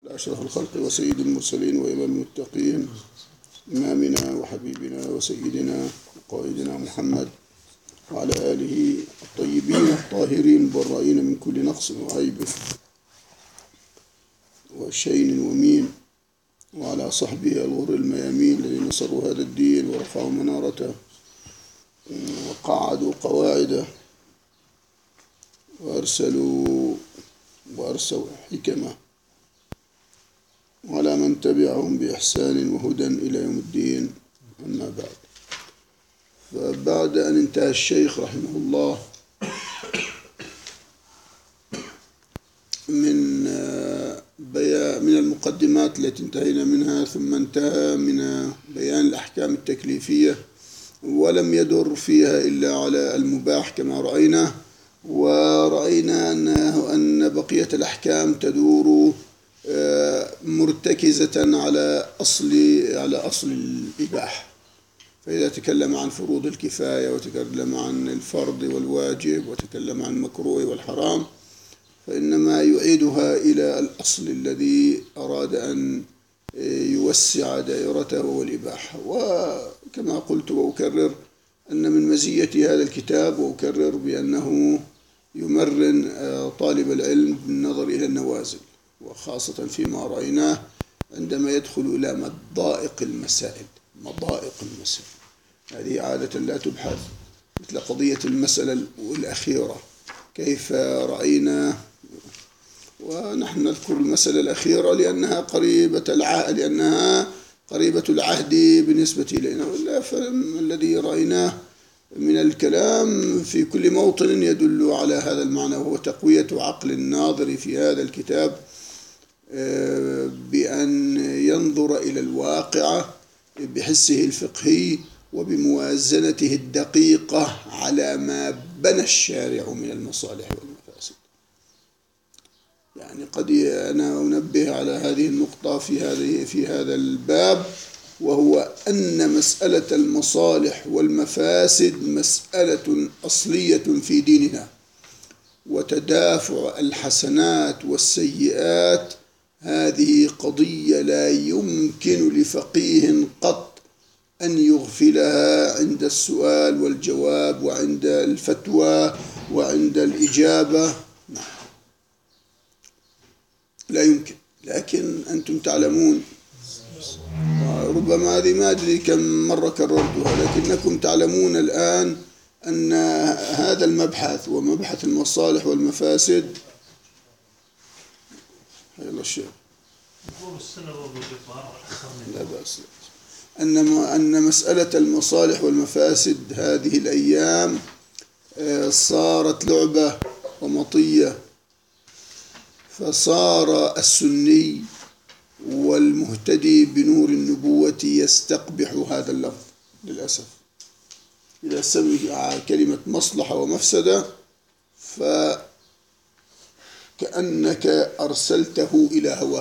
أشرف الخلق وسيد المرسلين وإمام المتقين، إمامنا وحبيبنا وسيدنا وقائدنا محمد وعلى آله الطيبين الطاهرين البرائين من كل نقص وعيب وشين ومين، وعلى صحبه الغر الميامين الذين نصروا هذا الدين ورفعوا منارته وقعدوا قواعده وأرسلوا حكمة، وعلى من تبعهم بإحسان وهدى إلى يوم الدين. أما بعد، فبعد أن انتهى الشيخ رحمه الله من المقدمات التي انتهينا منها، ثم انتهى من بيان الأحكام التكليفية، ولم يدر فيها إلا على المباح كما رأينا، ورأينا أن بقية الأحكام تدور مرتكزة على أصل الإباحة. فإذا تكلم عن فروض الكفاية، وتكلم عن الفرض والواجب، وتكلم عن المكروه والحرام، فإنما يعيدها إلى الأصل الذي أراد أن يوسع دائرته وهو الإباحة. وكما قلت وأكرر أن من مزية هذا الكتاب، وأكرر بأنه يمرن طالب العلم بالنظر إلى النوازل، وخاصة فيما رأيناه عندما يدخل إلى مضائق المسائل. هذه عادة لا تبحث، مثل قضية المسألة الأخيرة كيف رأينا، ونحن نذكر المسألة الأخيرة لأنها قريبة العهد بالنسبة إلينا، ولا فالذي رأيناه من الكلام في كل موطن يدل على هذا المعنى، وهو تقوية عقل الناظر في هذا الكتاب بأن ينظر إلى الواقع بحسه الفقهي وبموازنته الدقيقة على ما بنى الشارع من المصالح والمفاسد. يعني قد أنا أنبه على هذه النقطة في هذا الباب، وهو أن مسألة المصالح والمفاسد مسألة أصلية في ديننا، وتدافع الحسنات والسيئات هذه قضية لا يمكن لفقيه قط أن يغفلها عند السؤال والجواب، وعند الفتوى، وعند الإجابة. لا يمكن. لكن أنتم تعلمون، ربما هذه ما أدري كم مرة كررتها، لكنكم تعلمون الآن أن هذا المبحث ومبحث المصالح والمفاسد، يلا الشيخ لا بأس، أن مسألة المصالح والمفاسد هذه الأيام صارت لعبة ومطية، فصار السني والمهتدي بنور النبوة يستقبح هذا اللفظ للأسف. إذا سمع كلمة مصلحة ومفسدة فكأنك أرسلته إلى هواه.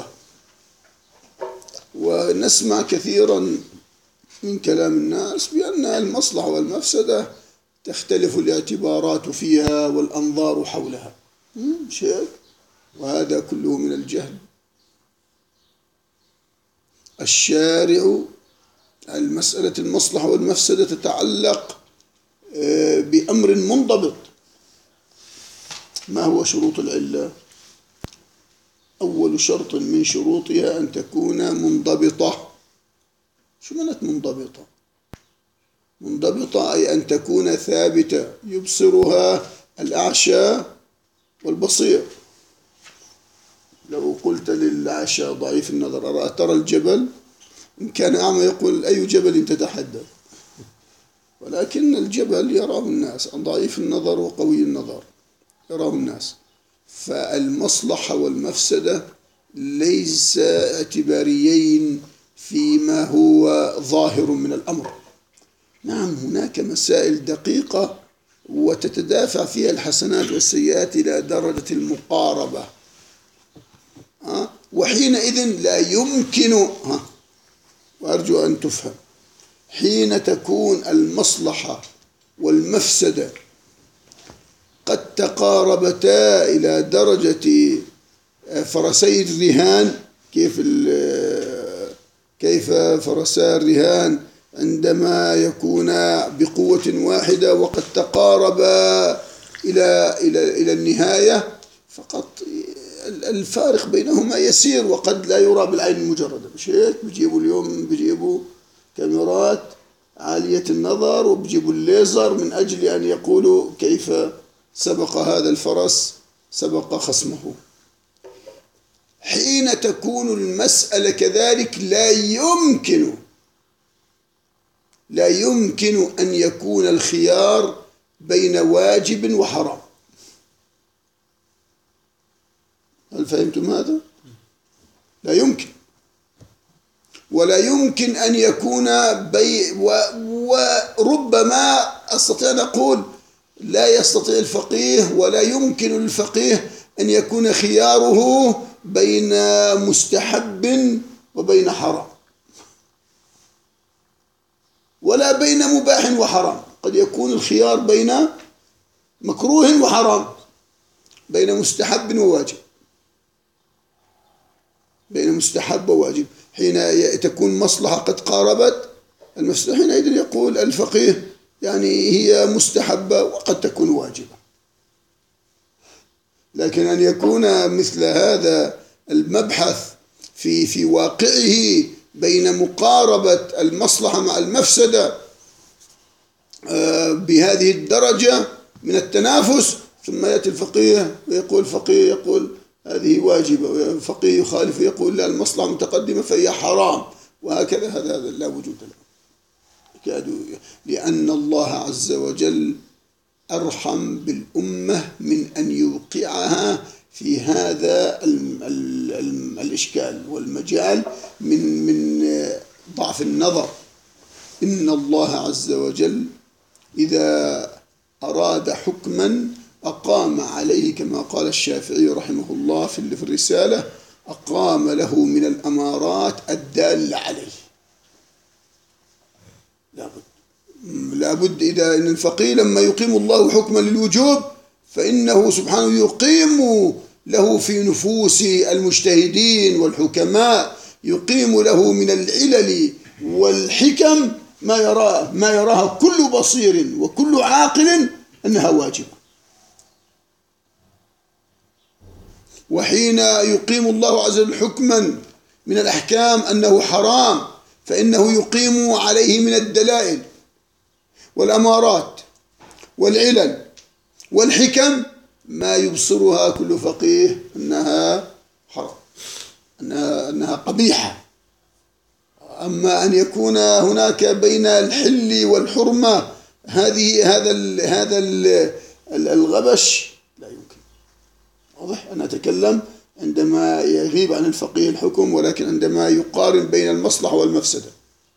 ونسمع كثيرا من كلام الناس بأن المصلحة والمفسدة تختلف الاعتبارات فيها والأنظار حولها شيء، وهذا كله من الجهل. الشارع المسألة المصلحة والمفسدة تتعلق بأمر منضبط. ما هو شروط العلة؟ أول شرط من شروطها أن تكون منضبطة. شو معنى منضبطة؟ منضبطة أي أن تكون ثابتة يبصرها الأعشى والبصير. لو قلت للأعشى ضعيف النظر ترى الجبل، إن كان أعمى يقول أي جبل تتحدث، ولكن الجبل يراه الناس، ضعيف النظر وقوي النظر يراه الناس. فالمصلحة والمفسدة ليس اعتباريين فيما هو ظاهر من الأمر. نعم، هناك مسائل دقيقة وتتدافع فيها الحسنات والسيئات إلى درجة المقاربة، وحينئذ لا يمكن، وأرجو أن تفهم، حين تكون المصلحة والمفسدة قد تقاربتا إلى درجة فرسي الرهان كيف فرسا الرهان عندما يكون بقوة واحدة وقد تقاربا إلى النهاية، فقط الفارق بينهما يسير وقد لا يرى بالعين المجردة. مش هيك؟ بيجيبوا كاميرات عالية النظر وبيجيبوا الليزر من أجل أن يقولوا كيف سبق هذا الفرس سبق خصمه. حين تكون المسألة كذلك لا يمكن أن يكون الخيار بين واجب وحرام. هل فهمتم هذا؟ لا يمكن. ولا يمكن أن يكون وربما أستطيع أن أقول لا يستطيع الفقيه ولا يمكن للفقيه أن يكون خياره بين مستحب وبين حرام، ولا بين مباح وحرام. قد يكون الخيار بين مكروه وحرام، بين مستحب وواجب، بين مستحب وواجب. حين تكون مصلحة قد قاربت المفسدة، حينئذ يقول الفقيه يعني هي مستحبة وقد تكون واجبة. لكن أن يكون مثل هذا المبحث في واقعه بين مقاربة المصلحة مع المفسدة بهذه الدرجة من التنافس، ثم يأتي الفقيه يقول هذه واجبة، والفقيه يخالف ويقول لا المصلحة متقدمة فهي حرام، وهكذا. هذا لا وجود له، لأن الله عز وجل أرحم بالأمة من أن يوقعها في هذا الإشكال والمجال من ضعف النظر. إن الله عز وجل إذا أراد حكما أقام عليه، كما قال الشافعي رحمه الله في الرسالة، أقام له من الأمارات الدالة عليه. لابد إذا إن الفقيه لما يقيم الله حكما للوجوب فإنه سبحانه يقيم له في نفوس المجتهدين والحكماء، يقيم له من العلل والحكم ما يراها كل بصير وكل عاقل أنها واجبة. وحين يقيم الله عز وجل حكما من الأحكام أنه حرام، فإنه يقيم عليه من الدلائل والأمارات والعلل والحكم ما يبصرها كل فقيه أنها حرام، أنها قبيحة. أما أن يكون هناك بين الحل والحرمة هذا الغبش لا يمكن. واضح؟ أنا أتكلم عندما يغيب عن الفقيه الحكم، ولكن عندما يقارن بين المصلحة والمفسدة،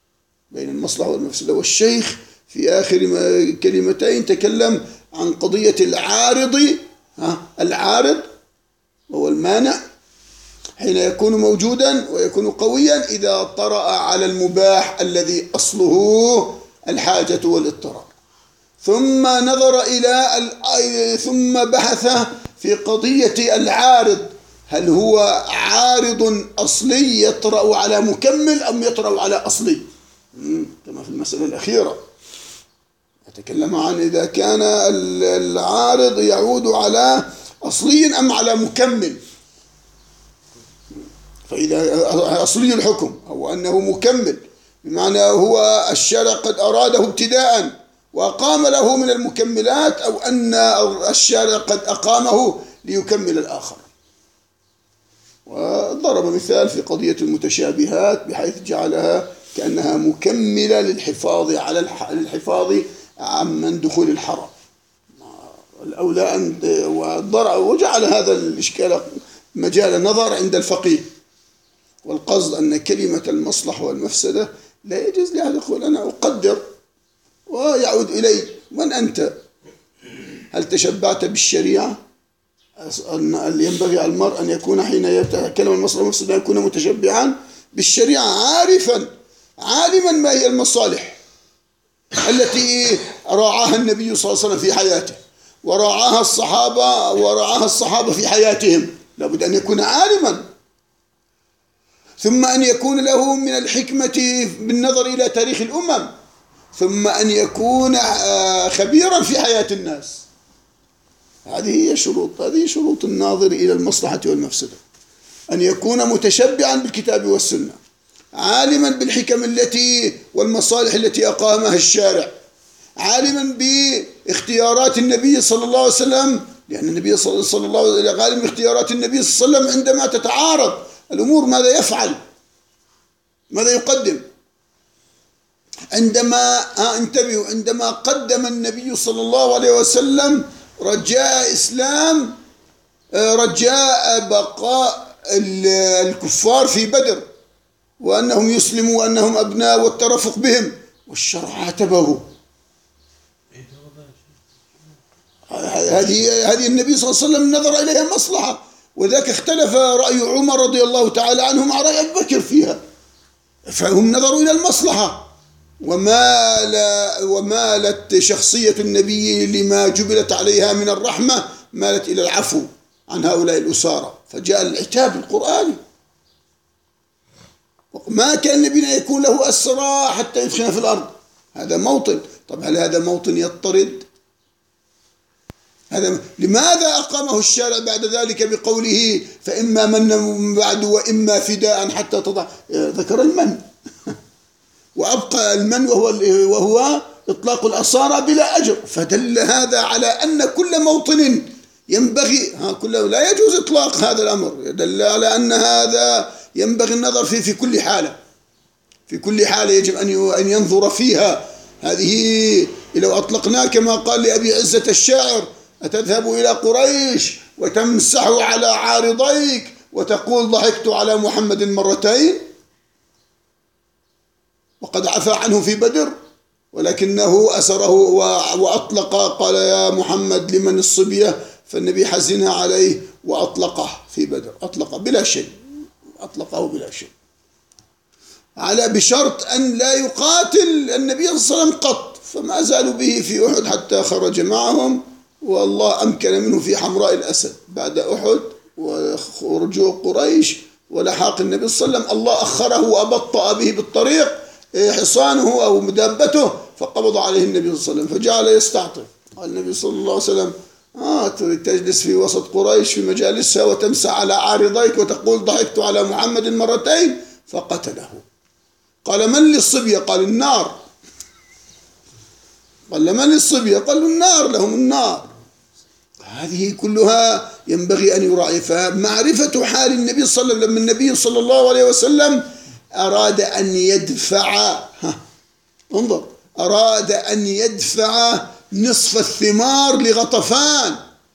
والشيخ في آخر كلمتين تكلم عن قضية العارض وهو المانع، حين يكون موجودا ويكون قويا إذا طرأ على المباح الذي أصله الحاجة والاضطرار، ثم بحث في قضية العارض، هل هو عارض أصلي يطرأ على مكمل أم يطرأ على أصلي، كما في المسألة الأخيرة أتكلم عن إذا كان العارض يعود على أصلي أم على مكمل. فإذا أصلي الحكم أو أنه مكمل بمعنى هو الشرع قد أراده ابتداء وأقام له من المكملات، أو أن الشارع قد أقامه ليكمل الآخر. وضرب مثال في قضية المتشابهات بحيث جعلها كأنها مكملة للحفاظ عمن دخول الحرام الأولى، وجعل هذا الإشكال مجال نظر عند الفقيه. والقصد أن كلمة المصلحة والمفسدة لا يجوز لأحد يقول أنا أقدر ويعود إلي من أنت، هل تشبعت بالشريعة؟ ينبغي على المرء أن يكون حين يتكلم المصلحة والمفسدة يكون متشبعا بالشريعة، عالما ما هي المصالح التي راعاها النبي صلى الله عليه وسلم في حياته وراعاها الصحابة في حياتهم. لابد أن يكون عالما. ثم أن يكون له من الحكمة بالنظر إلى تاريخ الأمم، ثم أن يكون خبيرا في حياة الناس. هذه هي شروط الناظر إلى المصلحة والمفسدة. أن يكون متشبعا بالكتاب والسنة، عالما بالحكم التي والمصالح التي أقامها الشارع، عالما باختيارات النبي صلى الله عليه وسلم، لأن النبي صلى الله عليه وسلم غالب اختيارات النبي صلى الله عليه وسلم عندما تتعارض الأمور ماذا يفعل، ماذا يقدم. انتبهوا، عندما قدم النبي صلى الله عليه وسلم رجاء بقاء الكفار في بدر وأنهم يسلموا وأنهم أبناء والترفق بهم، والشرع عاتبه. هذه النبي صلى الله عليه وسلم نظر إليها مصلحة، وذاك اختلف رأي عمر رضي الله تعالى عنه مع رأي أبي بكر فيها، فهم نظروا إلى المصلحة. ومالت شخصية النبي لما جبلت عليها من الرحمة، مالت إلى العفو عن هؤلاء الأسارى، فجاء العتاب القرآني. ما كان النبي يكون له أسرى حتى يدخل في الأرض، هذا موطن. طب هل هذا موطن يضطرد؟ لماذا أقامه الشارع بعد ذلك بقوله فإما من بعد وإما فداء حتى تضع؟ ذكر المن وأبقى المن وهو إطلاق الأسارى بلا أجر، فدل هذا على أن كل موطن ينبغي لا يجوز إطلاق هذا الأمر، دل على أن هذا ينبغي النظر فيه في كل حالة يجب أن ينظر فيها. هذه لو أطلقناه كما قال لأبي عزة الشاعر: أتذهب إلى قريش وتمسح على عارضيك وتقول ضحكت على محمد مرتين، وقد عفى عنه في بدر ولكنه أسره وأطلق، قال يا محمد لمن الصبية، فالنبي حزن عليه وأطلقه في بدر، أطلقه بلا شيء، بشرط أن لا يقاتل النبي صلى الله عليه وسلم قط، فما زالوا به في أحد حتى خرج معهم، والله أمكن منه في حمراء الأسد بعد أحد ورجوع قريش ولحاق النبي صلى الله عليه وسلم. الله أخره وأبطأ به بالطريق حصانه أو مدابته، فقبض عليه النبي صلى الله عليه وسلم فجعل يستعطف. قال النبي صلى الله عليه وسلم: تريد تجلس في وسط قريش في مجالسها وتمسح على عارضيك وتقول ضحكت على محمد مرتين؟ فقتله. قال: من للصبية؟ قال: النار. قال: من للصبية؟ قالوا: النار، لهم النار. هذه كلها ينبغي أن يراعي. فمعرفة حال النبي صلى الله عليه وسلم، لما النبي صلى الله عليه وسلم أراد أن يدفع نصف الثمار لغطفان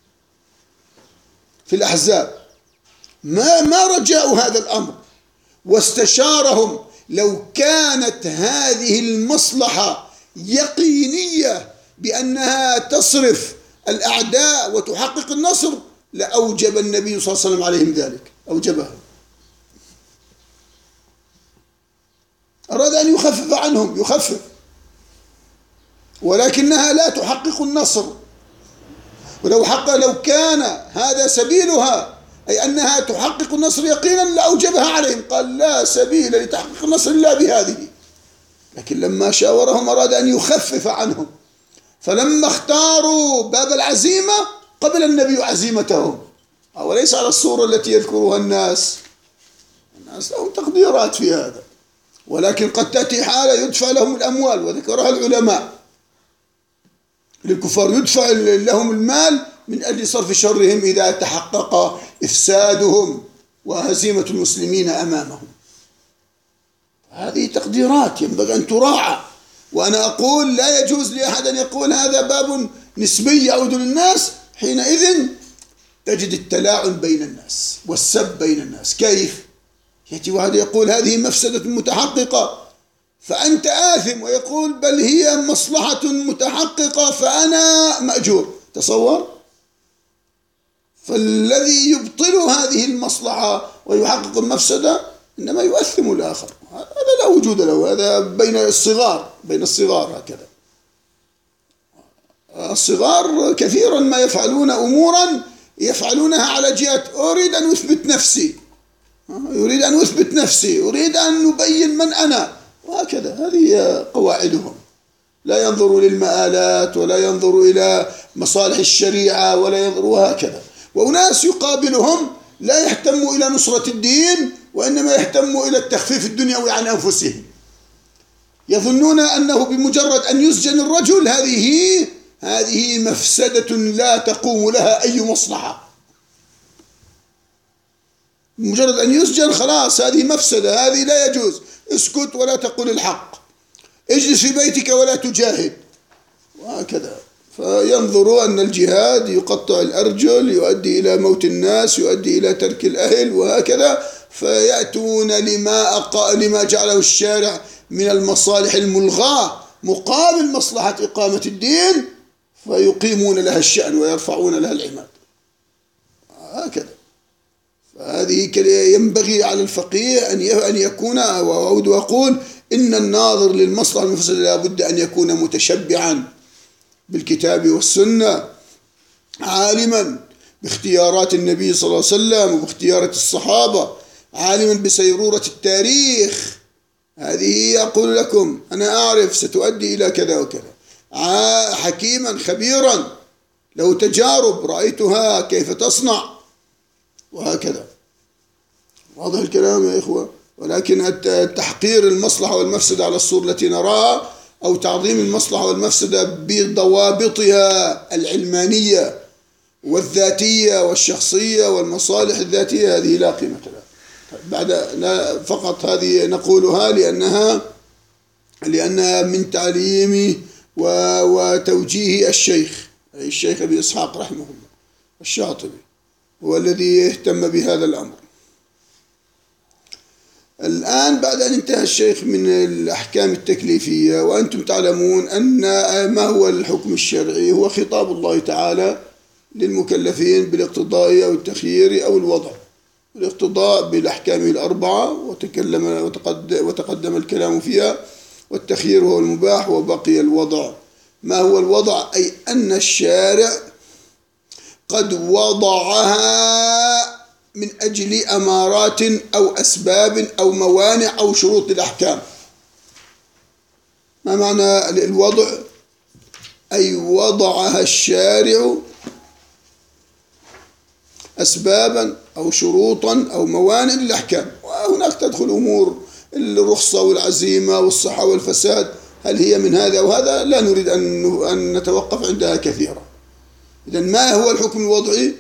في الأحزاب، ما رجاء هذا الأمر، واستشارهم. لو كانت هذه المصلحة يقينية بأنها تصرف الأعداء وتحقق النصر لأوجب النبي صلى الله عليه وسلم عليهم ذلك، أوجبها. أراد أن يخفف عنهم، ولكنها لا تحقق النصر. لو كان هذا سبيلها، أي أنها تحقق النصر يقينا، لأوجبها عليهم. قال: لا سبيل لتحقيق النصر إلا بهذه. لكن لما شاورهم أراد أن يخفف عنهم، فلما اختاروا باب العزيمة قبل النبي عزيمتهم، وليس على الصورة التي يذكرها الناس لهم تقديرات في هذا، ولكن قد تأتي حالة يدفع لهم الأموال، وذكرها العلماء، للكفار يدفع لهم المال من أجل صرف شرهم إذا تحقق إفسادهم وهزيمة المسلمين أمامهم. هذه تقديرات ينبغي أن تراعى. وأنا أقول لا يجوز لأحد أن يقول هذا باب نسبي يعود للناس، حينئذ تجد التلاعن بين الناس والسب بين الناس. كيف يأتي واحد يقول هذه مفسدة متحققة فأنت آثم، ويقول بل هي مصلحة متحققة فأنا مأجور؟ تصور. فالذي يبطل هذه المصلحة ويحقق المفسدة إنما يؤثم الآخر، هذا لا وجود له. هذا بين الصغار هكذا. الصغار كثيرا ما يفعلون أمورا يفعلونها على جهة أريد أن أثبت نفسي، يريد أن يثبت نفسه، يريد أن يبين من أنا، وهكذا. هذه قواعدهم. لا ينظر للمآلات ولا ينظر إلى مصالح الشريعة ولا ينظر، وهكذا. وأناس يقابلهم لا يهتموا إلى نصرة الدين، وإنما يهتموا إلى التخفيف الدنيوي عن أنفسهم. يظنون أنه بمجرد أن يسجن الرجل هذه مفسدة لا تقوم لها أي مصلحة. بمجرد أن يسجن خلاص هذه مفسدة، هذه لا يجوز. اسكت ولا تقل الحق، اجلس في بيتك ولا تجاهد، وهكذا. فينظروا أن الجهاد يقطع الأرجل، يؤدي إلى موت الناس، يؤدي إلى ترك الأهل، وهكذا. فيأتون لما جعله الشارع من المصالح الملغاة مقابل مصلحة إقامة الدين، فيقيمون لها الشأن ويرفعون لها العماد، هكذا. فهذه ينبغي على الفقيه أن يكون، وأعود وأقول إن الناظر للمصلحة المفسدة لا بد أن يكون متشبعا بالكتاب والسنة، عالما باختيارات النبي صلى الله عليه وسلم وباختيارات الصحابة، عالما بسيرورة التاريخ. هذه أقول لكم أنا أعرف ستؤدي إلى كذا وكذا. حكيما خبيرا له تجارب رأيتها كيف تصنع، وهكذا. واضح الكلام يا إخوة؟ ولكن تحقير المصلحة والمفسدة على الصورة التي نراها، أو تعظيم المصلحة والمفسدة بضوابطها العلمانية والذاتية والشخصية والمصالح الذاتية، هذه لا قيمة لها. فقط هذه نقولها لأنها من تعليم وتوجيه الشيخ أبي إسحاق رحمه الله الشاطبي، هو الذي اهتم بهذا الأمر. الآن بعد أن انتهى الشيخ من الأحكام التكليفية، وأنتم تعلمون أن ما هو الحكم الشرعي هو خطاب الله تعالى للمكلفين بالاقتضاء أو التخيير أو الوضع. الاقتضاء بالأحكام الأربعة وتقدم الكلام فيها، والتخيير هو المباح، وبقي الوضع. ما هو الوضع؟ أي أن الشارع قد وضعها من أجل أمارات أو أسباب أو موانع أو شروط الأحكام. ما معنى الوضع؟ أي وضعها الشارع أسبابا أو شروطا أو موانع للأحكام. وهناك تدخل أمور الرخصة والعزيمة والصحة والفساد، هل هي من هذا أو هذا؟ لا نريد أن نتوقف عندها كثيرا. إذن ما هو الحكم الوضعي؟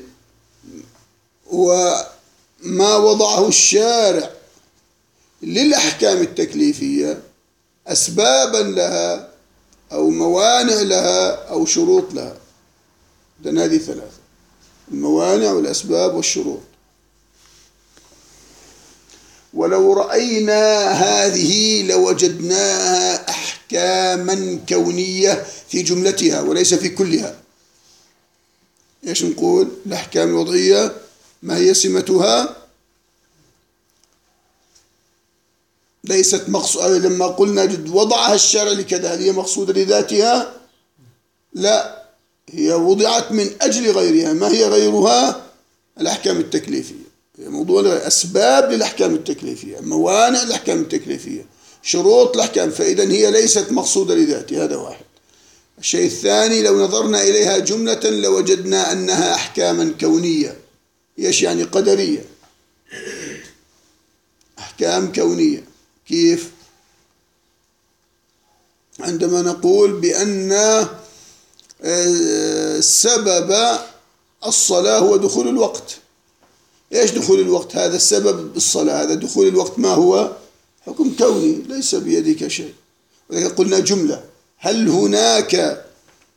وما وضعه الشارع للأحكام التكليفية أسبابا لها أو موانع لها أو شروط لها. إذن هذه ثلاثة: الموانع والأسباب والشروط. ولو رأينا هذه لوجدناها أحكاما كونية في جملتها وليس في كلها. إيش نقول؟ الأحكام الوضعية ما هي سمتها؟ ليست مقصودة. لما قلنا وضعها الشرع لكذا، هل هي مقصودة لذاتها؟ لا، هي وضعت من أجل غيرها. ما هي غيرها؟ الأحكام التكليفية. هي موضوع أسباب للأحكام التكليفية، موانع الأحكام التكليفية، شروط الأحكام. فإذا هي ليست مقصودة لذاتها. هذا واحد. الشيء الثاني، لو نظرنا إليها جملة لوجدنا أنها أحكاما كونية. إيش يعني قدرية؟ أحكام كونية. كيف؟ عندما نقول بأن سبب الصلاة هو دخول الوقت. إيش دخول الوقت؟ هذا السبب الصلاة، هذا دخول الوقت. ما هو؟ حكم كوني ليس بيدك شيء. ولكن قلنا جملة. هل هناك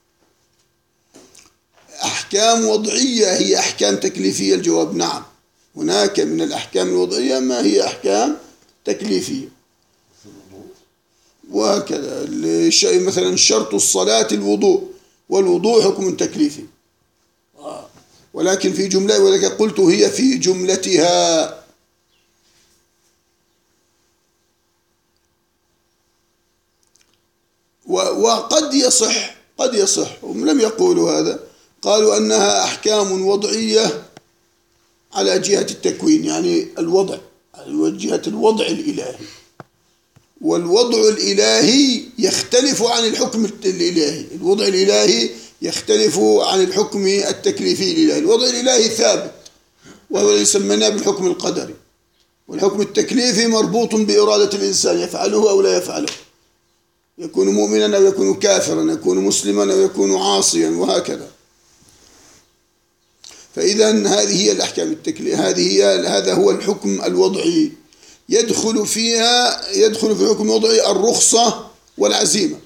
أحكام وضعية هي أحكام تكليفية؟ الجواب نعم، هناك من الأحكام الوضعية ما هي أحكام تكليفية. وهكذا مثلا شرط الصلاة الوضوء، والوضوء حكم تكليفي، ولكن في جملة، ولكن قلت هي في جملتها. وقد يصح، قد يصح، هم لم يقولوا هذا، قالوا أنها أحكام وضعية على جهة التكوين، يعني الوضع جهة الوضع الإلهي، والوضع الإلهي يختلف عن الحكم الإلهي. الوضع الإلهي يختلف عن الحكم التكليفي الإلهي. الوضع الإلهي ثابت وهو يسمى بالحكم القدري، والحكم التكليفي مربوط بإرادة الإنسان يفعله أو لا يفعله، يكون مؤمنا أو يكون كافرا، يكون مسلما أو يكون عاصيا، وهكذا. فإذا هذه هي الأحكام التكليفية، هذا هو الحكم الوضعي. يدخل في الحكم الوضعي الرخصة والعزيمة،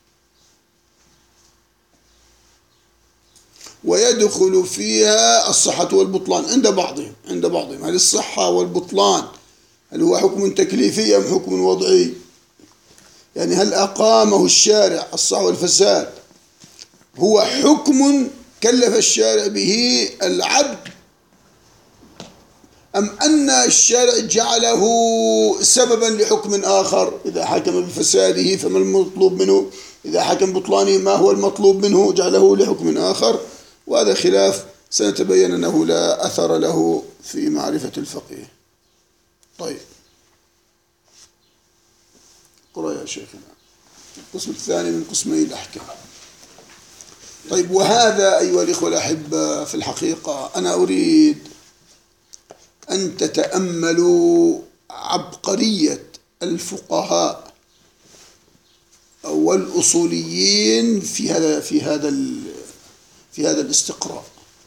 ويدخل فيها الصحة والبطلان عند بعضهم. هل الصحة والبطلان هل هو حكم تكليفي أم حكم وضعي؟ يعني هل أقامه الشارع الصحة والفساد هو حكم كلف الشارع به العبد، أم أن الشارع جعله سببا لحكم آخر؟ إذا حكم بفساده فما المطلوب منه؟ إذا حكم بطلانه ما هو المطلوب منه؟ جعله لحكم آخر. وهذا خلاف سنتبين أنه لا أثر له في معرفة الفقيه. طيب، قرأ يا شيخنا القسم الثاني من قسمي الأحكام. طيب، وهذا أيها الإخوة الأحبة في الحقيقة أنا أريد أن تتأملوا عبقرية الفقهاء والأصوليين في هذا الاستقراء.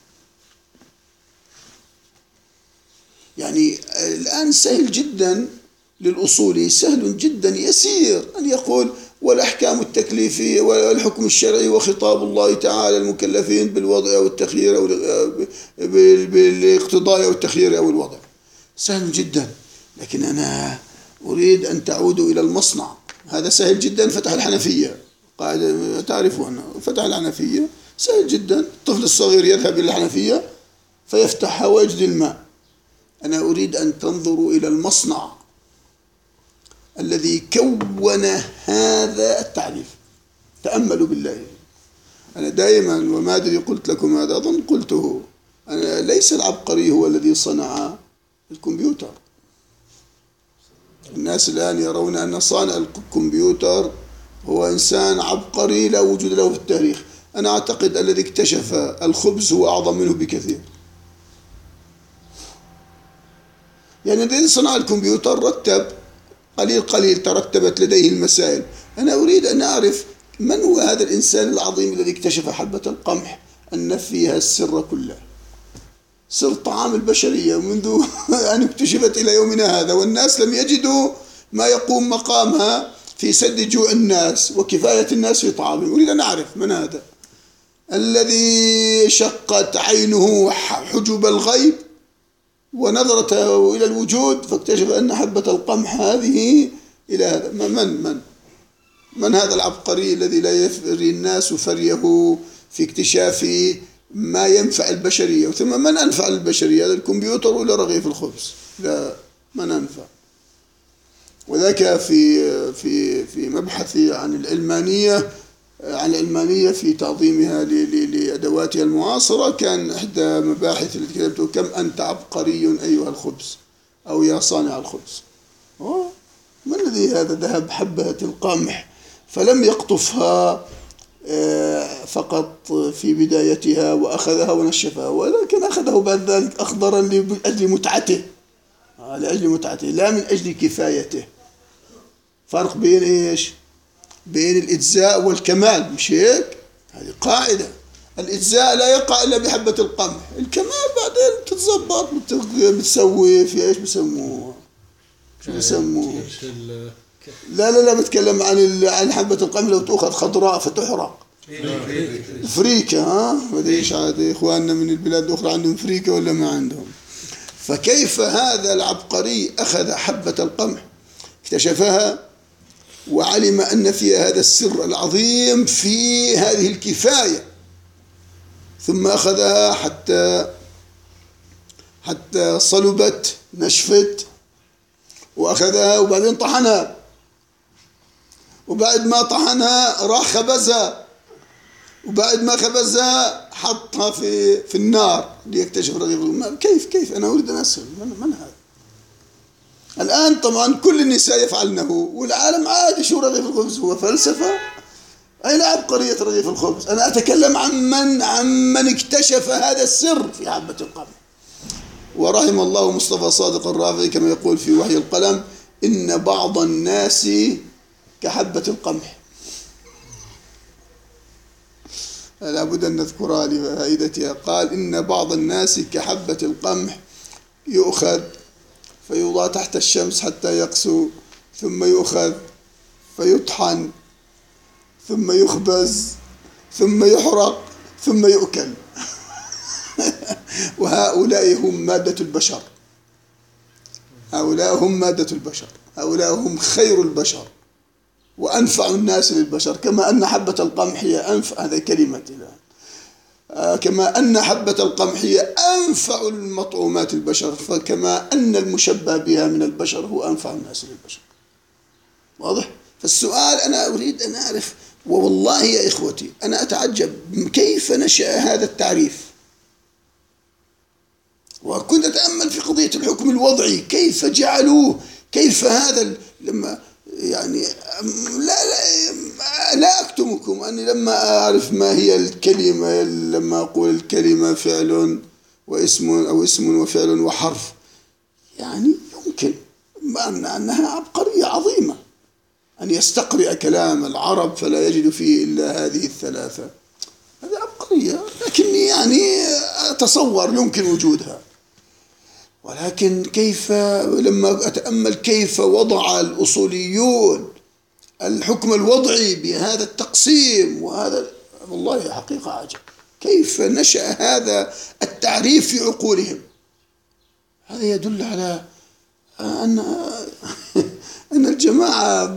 يعني الآن سهل جدا للأصولي، سهل جدا يسير أن يقول والأحكام التكليفية والحكم الشرعي وخطاب الله تعالى المكلفين بالوضع أو التخيير أو بالاقتضاء أو التخيير أو الوضع، سهل جدا. لكن أنا أريد أن تعودوا إلى المصنع. هذا سهل جدا، فتح الحنفية، قاعدة تعرفون، فتح الحنفية سهل جدا. الطفل الصغير يذهب إلى الحنفية فيفتحها ويجري الماء. أنا أريد أن تنظروا إلى المصنع الذي كون هذا التعريف. تأملوا بالله. أنا دائما، وما أدري قلت لكم هذا، أظن قلته، أنا ليس العبقري هو الذي صنع الكمبيوتر. الناس الآن يرون أن صانع الكمبيوتر هو إنسان عبقري لا وجود له في التاريخ. أنا أعتقد الذي اكتشف الخبز هو أعظم منه بكثير. يعني الذي صنع الكمبيوتر رتب قليل ترتبت لديه المسائل. أنا أريد أن أعرف من هو هذا الإنسان العظيم الذي اكتشف حبة القمح أن فيها السر كله، سر طعام البشرية منذ أن اكتشفت إلى يومنا هذا، والناس لم يجدوا ما يقوم مقامها في سد جوع الناس وكفاية الناس في طعامهم. أريد أن أعرف من هذا الذي شقت عينه حجب الغيب ونظرته إلى الوجود فاكتشف أن حبة القمح هذه إلى هذا. من هذا العبقري الذي لا يفري الناس فريه في اكتشاف ما ينفع البشرية؟ ثم من أنفع البشرية، هذا الكمبيوتر ولا رغيف الخبز؟ لا، من أنفع. وذاك في مبحثي عن العلمانية في تعظيمها لأدواتها المعاصرة، كان إحدى مباحث التي كتبته كم أنت عبقري أيها الخبز أو يا صانع الخبز. من الذي هذا ذهب حبة القمح فلم يقطفها فقط في بدايتها وأخذها ونشفها، ولكن أخذه بعد ذلك أخضرا لأجل متعته، لا من أجل كفايته. فرق بين إيش؟ بين الإجزاء والكمال، مش هيك؟ هذه قاعدة. الإجزاء لا يقع إلا بحبة القمح، الكمال بعدين تتظبط بتسوي في إيش بسموه؟ شو بسموه؟ لا بتكلم عن حبة القمح لو تأخذ خضراء فتحرق. فريكة، ما ادريش عاد إخواننا من البلاد الأخرى عندهم فريكة ولا ما عندهم. فكيف هذا العبقري أخذ حبة القمح اكتشفها وعلم أن فيها هذا السر العظيم في هذه الكفاية، ثم أخذها حتى صلبت نشفت، وأخذها وبعدين طحنها، وبعد ما طحنها راح خبزها، وبعد ما خبزها حطها في النار ليكتشف رغيف. كيف أنا أريد أن أسأل من هذا؟ الآن طبعا كل النساء يفعلنه والعالم عادي. شو رغيف الخبز هو فلسفة؟ أين عبقرية رغيف الخبز؟ أنا أتكلم عن من اكتشف هذا السر في حبة القمح. ورحم الله مصطفى صادق الرافعي كما يقول في وحي القلم: إن بعض الناس كحبة القمح. لا بد أن نذكرها لفائدتها. قال: إن بعض الناس كحبة القمح، يؤخذ فيوضع تحت الشمس حتى يقسو، ثم يؤخذ فيطحن، ثم يخبز، ثم يحرق، ثم يؤكل. وهؤلاء هم مادة البشر. هؤلاء هم مادة البشر. هؤلاء هم خير البشر وأنفع الناس للبشر. كما أن حبة القمح هي أنفع، هذه كلمة كما أن حبة القمح هي أنفع المطعومات البشر، فكما أن المشبه بها من البشر هو أنفع الناس للبشر. واضح؟ فالسؤال أنا أريد أن أعرف، والله يا إخوتي أنا أتعجب كيف نشأ هذا التعريف. وكنت أتأمل في قضية الحكم الوضعي كيف جعلوه، كيف هذا لما يعني لا أكتمكم أني لما أعرف ما هي الكلمة، لما أقول الكلمة فعل واسم أو اسم وفعل وحرف، يعني يمكن أنها عبقرية عظيمة أن يستقرئ كلام العرب فلا يجد فيه إلا هذه الثلاثة. هذه عبقرية، لكني يعني أتصور يمكن وجودها. ولكن كيف لما أتأمل كيف وضع الأصوليون الحكم الوضعي بهذا التقسيم، وهذا والله حقيقة عجب كيف نشأ هذا التعريف في عقولهم. هذا يدل على أن الجماعة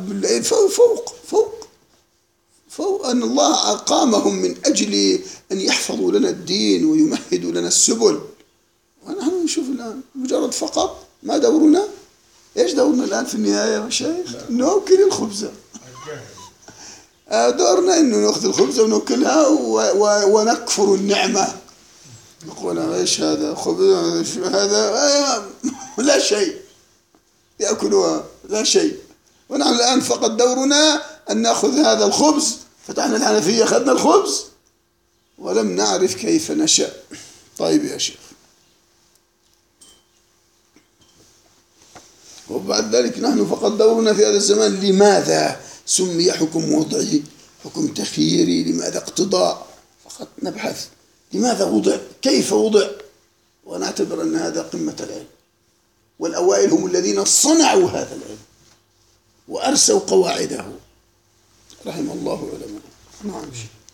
فوق أن الله أقامهم من أجل أن يحفظوا لنا الدين ويمهدوا لنا السبل. ونحن نشوف الآن مجرد فقط ما دورنا. إيش دورنا الآن في النهاية يا مشايخ؟ نأكل الخبزة. دورنا إنه نأخذ الخبزة ونأكلها ونكفر النعمة. نقول إيش هذا خبز، هذا لا شيء يأكلها، لا شيء. ونحن الآن فقط دورنا أن نأخذ هذا الخبز. فتحنا الحنفية أخذنا الخبز ولم نعرف كيف نشأ. طيب يا شيخ، وبعد ذلك نحن فقط دورنا في هذا الزمان لماذا سمي حكم وضعي، حكم تخييري، لماذا اقتضاء؟ فقط نبحث لماذا وضع، كيف وضع، ونعتبر أن هذا قمة العلم. والأوائل هم الذين صنعوا هذا العلم وأرسوا قواعده، رحم الله علماء. نعم.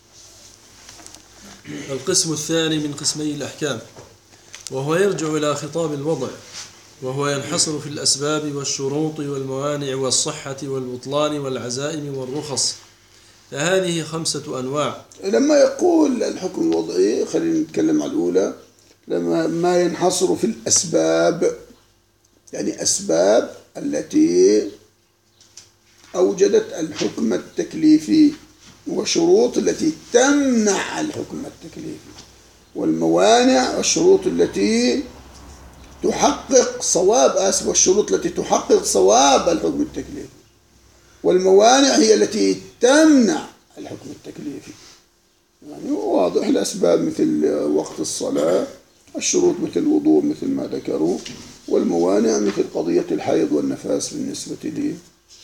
القسم الثاني من قسمي الأحكام، وهو يرجع إلى خطاب الوضع، وهو ينحصر في الأسباب والشروط والموانع والصحة والبطلان والعزائم والرخص. فهذه 5 أنواع. لما يقول الحكم الوضعي، خلينا نتكلم على الأولى، لما ما ينحصر في الأسباب، يعني أسباب التي أوجدت الحكم التكليفي، وشروط التي تمنع الحكم التكليفي، والموانع والشروط التي تحقق صواب والشروط التي تحقق صواب الحكم التكليفي، والموانع هي التي تمنع الحكم التكليفي. يعني واضح الأسباب مثل وقت الصلاة، الشروط مثل الوضوء مثل ما ذكروا، والموانع مثل قضية الحيض والنفاس بالنسبة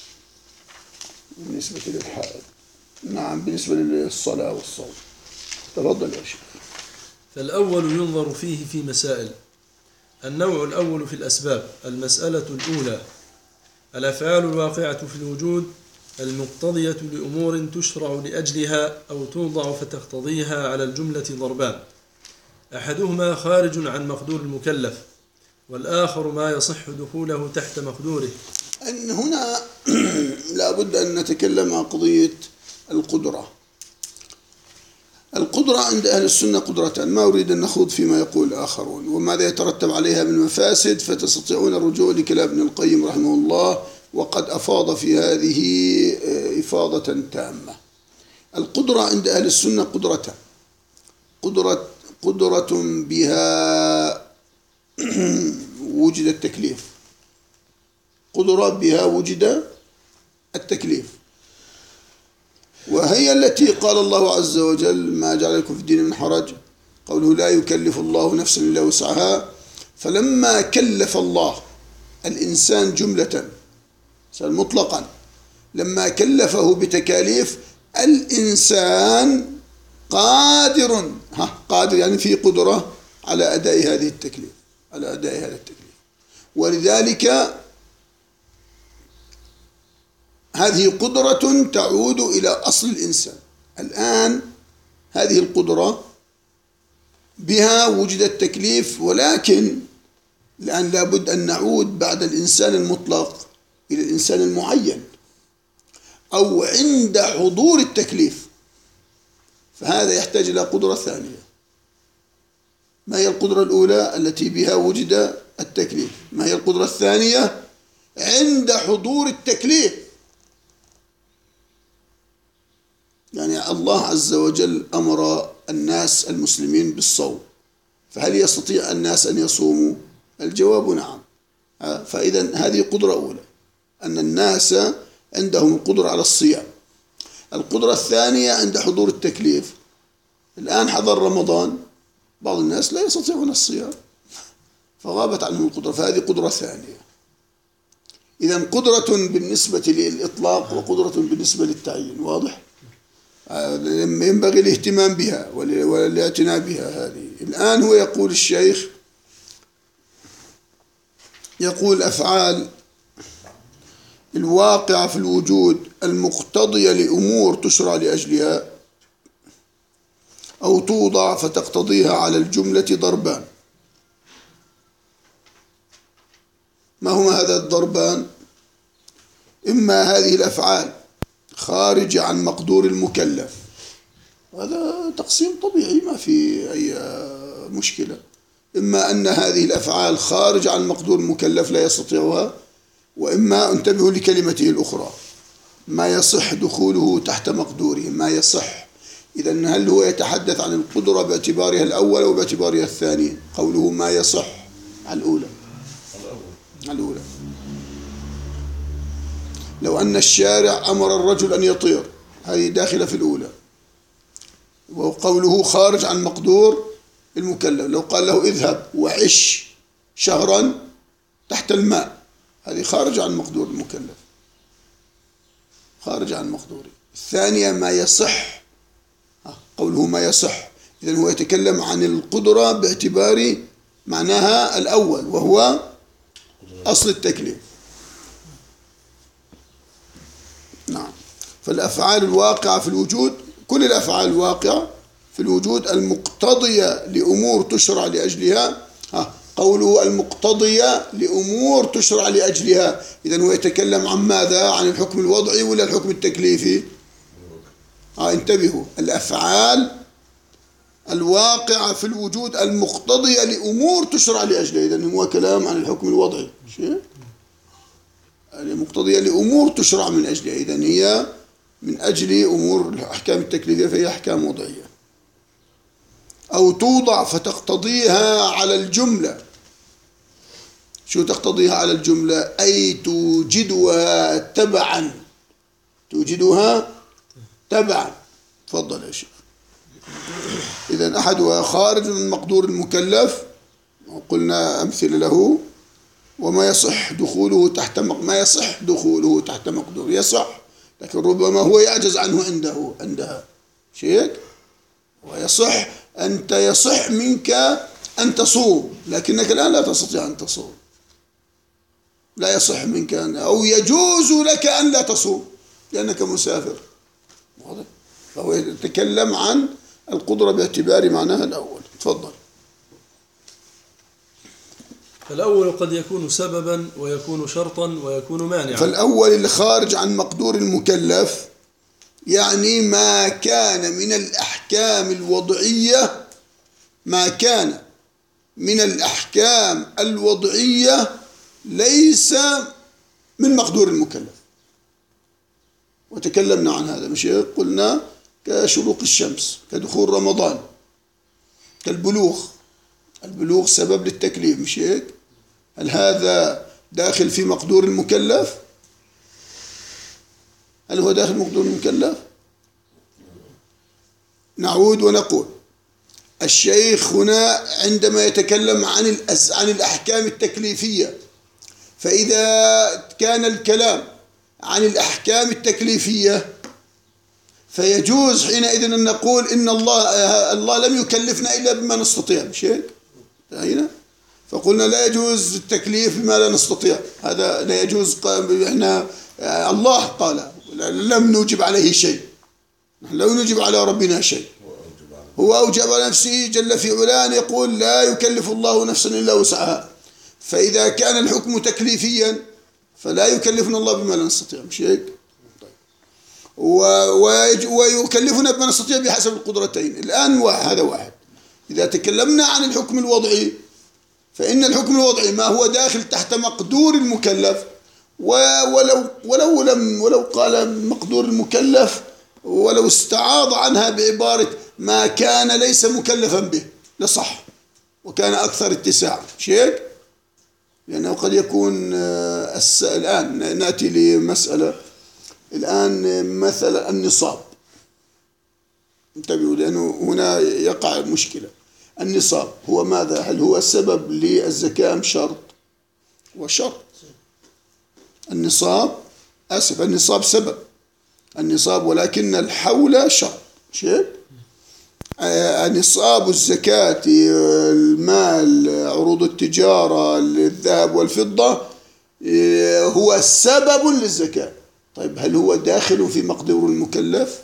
للحائض. نعم، بالنسبة للصلاة والصوم. تفضل يا شيخ. فالأول ينظر فيه في مسائل. النوع الأول في الأسباب: المسألة الأولى: الأفعال الواقعة في الوجود المقتضية لأمور تشرع لأجلها أو توضع فتقتضيها على الجملة ضربان: أحدهما خارج عن مقدور المكلف، والآخر ما يصح دخوله تحت مقدوره. أن هنا لا بد أن نتكلم عن قضية القدرة. القدرة عند أهل السنة قدرتان، ما أريد أن نخوض فيما يقول الآخرون وماذا يترتب عليها من مفاسد، فتستطيعون الرجوع لكلام ابن القيم رحمه الله، وقد أفاض في هذه إفاضة تامة. القدرة عند أهل السنة قدرتان: قدرة بها وجد التكليف، قدرة بها وجد التكليف، وهي التي قال الله عز وجل: ما جعل لكم في الدين من حرج، قوله: لا يكلف الله نفسا إلا وسعها. فلما كلف الله الإنسان جملة مطلقا، لما كلفه بتكاليف، الإنسان قادر يعني في قدرة على أداء هذه التكليف، على أداء هذا التكليف. ولذلك هذه قدرة تعود إلى أصل الإنسان. الآن هذه القدرة بها وجد التكليف، ولكن الآن لابد أن نعود بعد الإنسان المطلق إلى الإنسان المعين، أو عند حضور التكليف، فهذا يحتاج إلى قدرة ثانية. ما هي القدرة الأولى التي بها وجد التكليف؟ ما هي القدرة الثانية؟ عند حضور التكليف. يعني الله عز وجل أمر الناس المسلمين بالصوم، فهل يستطيع الناس أن يصوموا؟ الجواب نعم. فإذا هذه قدرة أولى، أن الناس عندهم القدرة على الصيام. القدرة الثانية عند حضور التكليف. الآن حضر رمضان، بعض الناس لا يستطيعون الصيام فغابت عنهم القدرة، فهذه قدرة ثانية. إذا قدرة بالنسبة للإطلاق وقدرة بالنسبة للتعيين، واضح؟ ينبغي الاهتمام بها والاعتناء بها. هذه الآن هو يقول الشيخ، يقول: أفعال الواقعة في الوجود المقتضية لأمور تشرع لأجلها أو توضع فتقتضيها على الجملة ضربان. ما هما هذا الضربان؟ إما هذه الأفعال خارجة عن مقدور المكلف، هذا تقسيم طبيعي ما في أي مشكلة. إما أن هذه الأفعال خارجة عن مقدور المكلف لا يستطيعها، وإما انتبهوا لكلمته الأخرى: ما يصح دخوله تحت مقدوره. ما يصح، إذن هل هو يتحدث عن القدرة باعتبارها الأول أو باعتبارها الثاني؟ قوله ما يصح على الأولى. لو أن الشارع أمر الرجل أن يطير، هذه داخلة في الأولى، وقوله خارج عن مقدور المكلف. لو قال له اذهب وعش شهرا تحت الماء، هذه خارج عن مقدور المكلف، خارج عن مقدوره. الثانية ما يصح، قوله ما يصح، إذن هو يتكلم عن القدرة باعتبار معناها الأول وهو أصل التكليف. نعم. فالأفعال الواقعة في الوجود، كل الأفعال الواقعة في الوجود المقتضية لأمور تشرع لأجلها، قوله المقتضية لأمور تشرع لأجلها، إذن هو يتكلم عن ماذا؟ عن الحكم الوضعي ولا الحكم التكليفي؟ انتبهوا، الأفعال الواقعة في الوجود المقتضية لأمور تشرع لأجلها، إذن هو كلام عن الحكم الوضعي، المقتضية لأمور تشرع من أجلها، إذن هي من أجل أمور الأحكام التكليفية، فهي أحكام وضعية. أو توضع فتقتضيها على الجملة. شو تقتضيها على الجملة؟ أي توجدها تبعا، توجدها تبعا. تفضل يا شيخ. إذن أحدها خارج من مقدور المكلف، وقلنا أمثلة له: وما يصح دخوله تحت ما يصح دخوله تحت مقدور، يصح، لكن ربما هو يعجز عنه عندها شيء. ويصح، أنت يصح منك أن تصوم، لكنك الآن لا تستطيع أن تصوم، لا يصح منك أو يجوز لك أن لا تصوم لأنك مسافر. واضح؟ فهو يتكلم عن القدرة باعتبار معناها الأول. تفضل. فالأول قد يكون سببا ويكون شرطا ويكون مانعا. فالأول اللي خارج عن مقدور المكلف يعني ما كان من الأحكام الوضعية، ما كان من الأحكام الوضعية ليس من مقدور المكلف. وتكلمنا عن هذا، مش قلنا كشروق الشمس، كدخول رمضان، كالبلوغ. البلوغ سبب للتكليف، مش هيك؟ هل هذا داخل في مقدور المكلف؟ هل هو داخل مقدور المكلف؟ نعود ونقول الشيخ هنا عندما يتكلم عن الأحكام التكليفية، فإذا كان الكلام عن الأحكام التكليفية فيجوز حينئذ أن نقول إن الله لم يكلفنا إلا بما نستطيع، مش هيك؟ هنا فقلنا لا يجوز التكليف بما لا نستطيع، هذا لا يجوز. احنا الله قال لم نوجب عليه شيء، نحن لا نوجب على ربنا شيء، هو أوجب على نفسه جل في علاه يقول لا يكلف الله نفسا إلا وسعها. فإذا كان الحكم تكليفيا فلا يكلفنا الله بما لا نستطيع، مش هيك؟ ويكلفنا بما نستطيع بحسب القدرتين. الآن هذا واحد. إذا تكلمنا عن الحكم الوضعي فإن الحكم الوضعي ما هو داخل تحت مقدور المكلف، ولو قال مقدور المكلف ولو استعاض عنها بعبارة ما كان ليس مكلفا به لصح وكان أكثر اتساع، مش هيك؟ لأنه قد يكون الآن نأتي لمسألة الآن مثلا النصاب، انتبهوا لأنه هنا يقع مشكلة. النصاب هو ماذا؟ هل هو سبب للزكاة أم شرط؟ وشرط. النصاب سبب النصاب، ولكن الحول شرط، شيء نصاب الزكاة المال عروض التجارة الذهب والفضة هو سبب للزكاة. طيب هل هو داخل في مقدور المكلف؟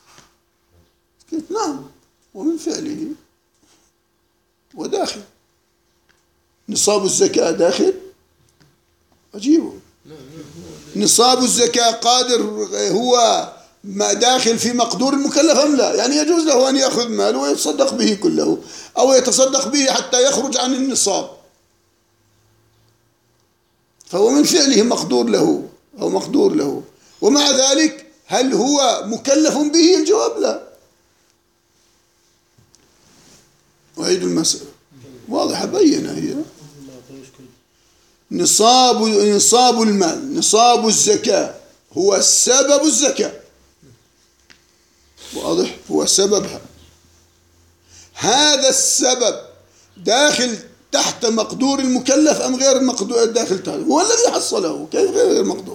نعم، ومن فعله وداخل. نصاب الزكاة داخل؟ أجيبه. نصاب الزكاة قادر هو ما داخل في مقدور المكلف أم لا؟ يعني يجوز له أن يأخذ ماله ويتصدق به كله أو يتصدق به حتى يخرج عن النصاب، فهو من فعله مقدور له أو مقدور له. ومع ذلك هل هو مكلف به؟ الجواب لا. أعيد المسألة واضحة بينة هي. نصاب المال، نصاب الزكاة هو سبب الزكاة، واضح؟ هو سببها. هذا السبب داخل تحت مقدور المكلف أم غير المقدور داخل تحت؟ هو الذي حصله، كيف غير مقدور؟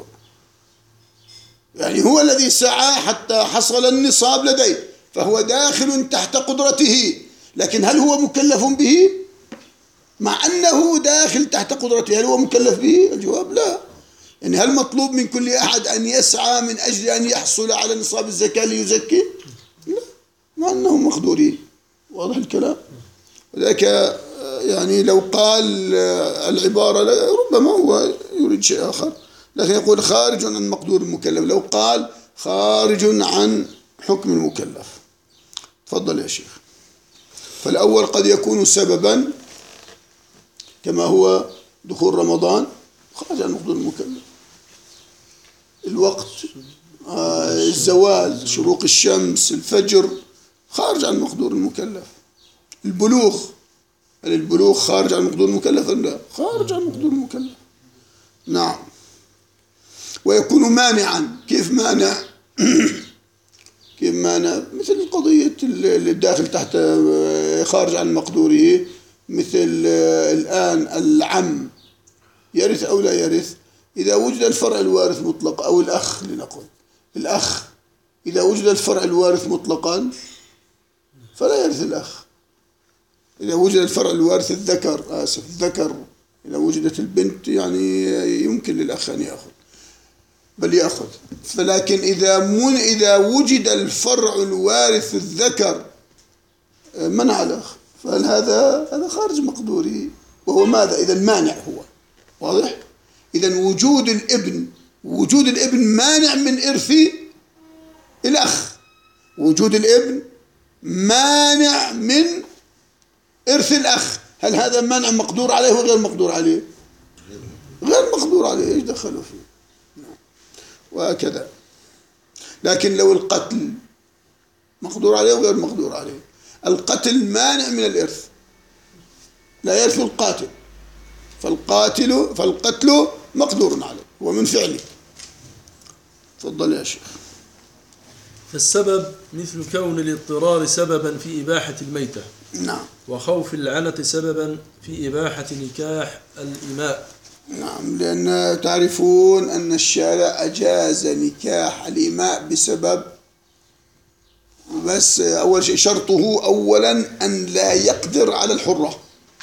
يعني هو الذي سعى حتى حصل النصاب لديه، فهو داخل تحت قدرته، لكن هل هو مكلف به؟ مع أنه داخل تحت قدرته، هل هو مكلف به؟ الجواب لا. يعني هل مطلوب من كل أحد أن يسعى من أجل أن يحصل على نصاب الزكاة ليزكي؟ لا، مع أنهم مقدورين. واضح الكلام؟ وذلك يعني لو قال العبارة ربما هو يريد شيء آخر، لكن يقول خارج عن مقدور المكلف. لو قال خارج عن حكم المكلف. تفضل يا شيخ. فالأول قد يكون سببا كما هو دخول رمضان، خارج عن مقدور المكلف. الوقت، الزوال، شروق الشمس، الفجر، خارج عن مقدور المكلف. البلوغ، هل البلوغ خارج عن مقدور المكلف أم لا؟ خارج عن مقدور المكلف. نعم. ويكون مانعا. كيف مانع؟ كيف مانع؟ مثل قضية الداخل تحت خارج عن مقدوره، مثل الآن العم يرث أو لا يرث. إذا وجد الفرع الوارث مطلقا، أو الأخ لنقل، الأخ إذا وجد الفرع الوارث مطلقا فلا يرث الأخ. إذا وجد الفرع الوارث الذكر، إذا وجدت البنت يعني يمكن للأخ أن يأخذ، بل يأخذ. فلكن إذا وجد الفرع الوارث الذكر منع الأخ، فهل هذا خارج مقدوره، وهو ماذا؟ إذا مانع هو. واضح؟ إذا وجود الابن مانع من إرث الأخ. وجود الابن مانع من إرث الأخ. هل هذا منع مقدور عليه وغير مقدور عليه؟ غير مقدور عليه، إيش دخلوا فيه؟ وهكذا. لكن لو القتل مقدور عليه وغير مقدور عليه. القتل مانع من الإرث، لا يرث القاتل، فالقتل مقدور عليه ومن فعله. تفضل يا شيخ. فالسبب مثل كون الاضطرار سببا في إباحة الميتة، نعم. وخوف العنة سببا في إباحة نكاح الإماء. نعم، لأن تعرفون أن الشارع أجاز نكاح الإماء بسبب، بس أول شيء شرطه أولا أن لا يقدر على الحرة،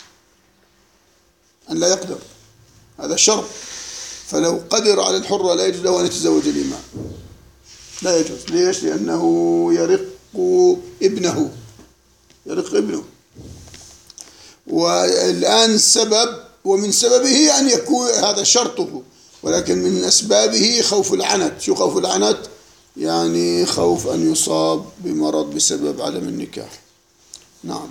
أن لا يقدر، هذا شرط. فلو قدر على الحرة لا يجوز له أن يتزوج الإماء، لا يجوز. ليش؟ لأنه يرق ابنه، يرق ابنه. والآن السبب، ومن سببه أن يكون هذا شرطه، ولكن من أسبابه خوف العنت. شو خوف العنت؟ يعني خوف أن يصاب بمرض بسبب عدم النكاح. نعم.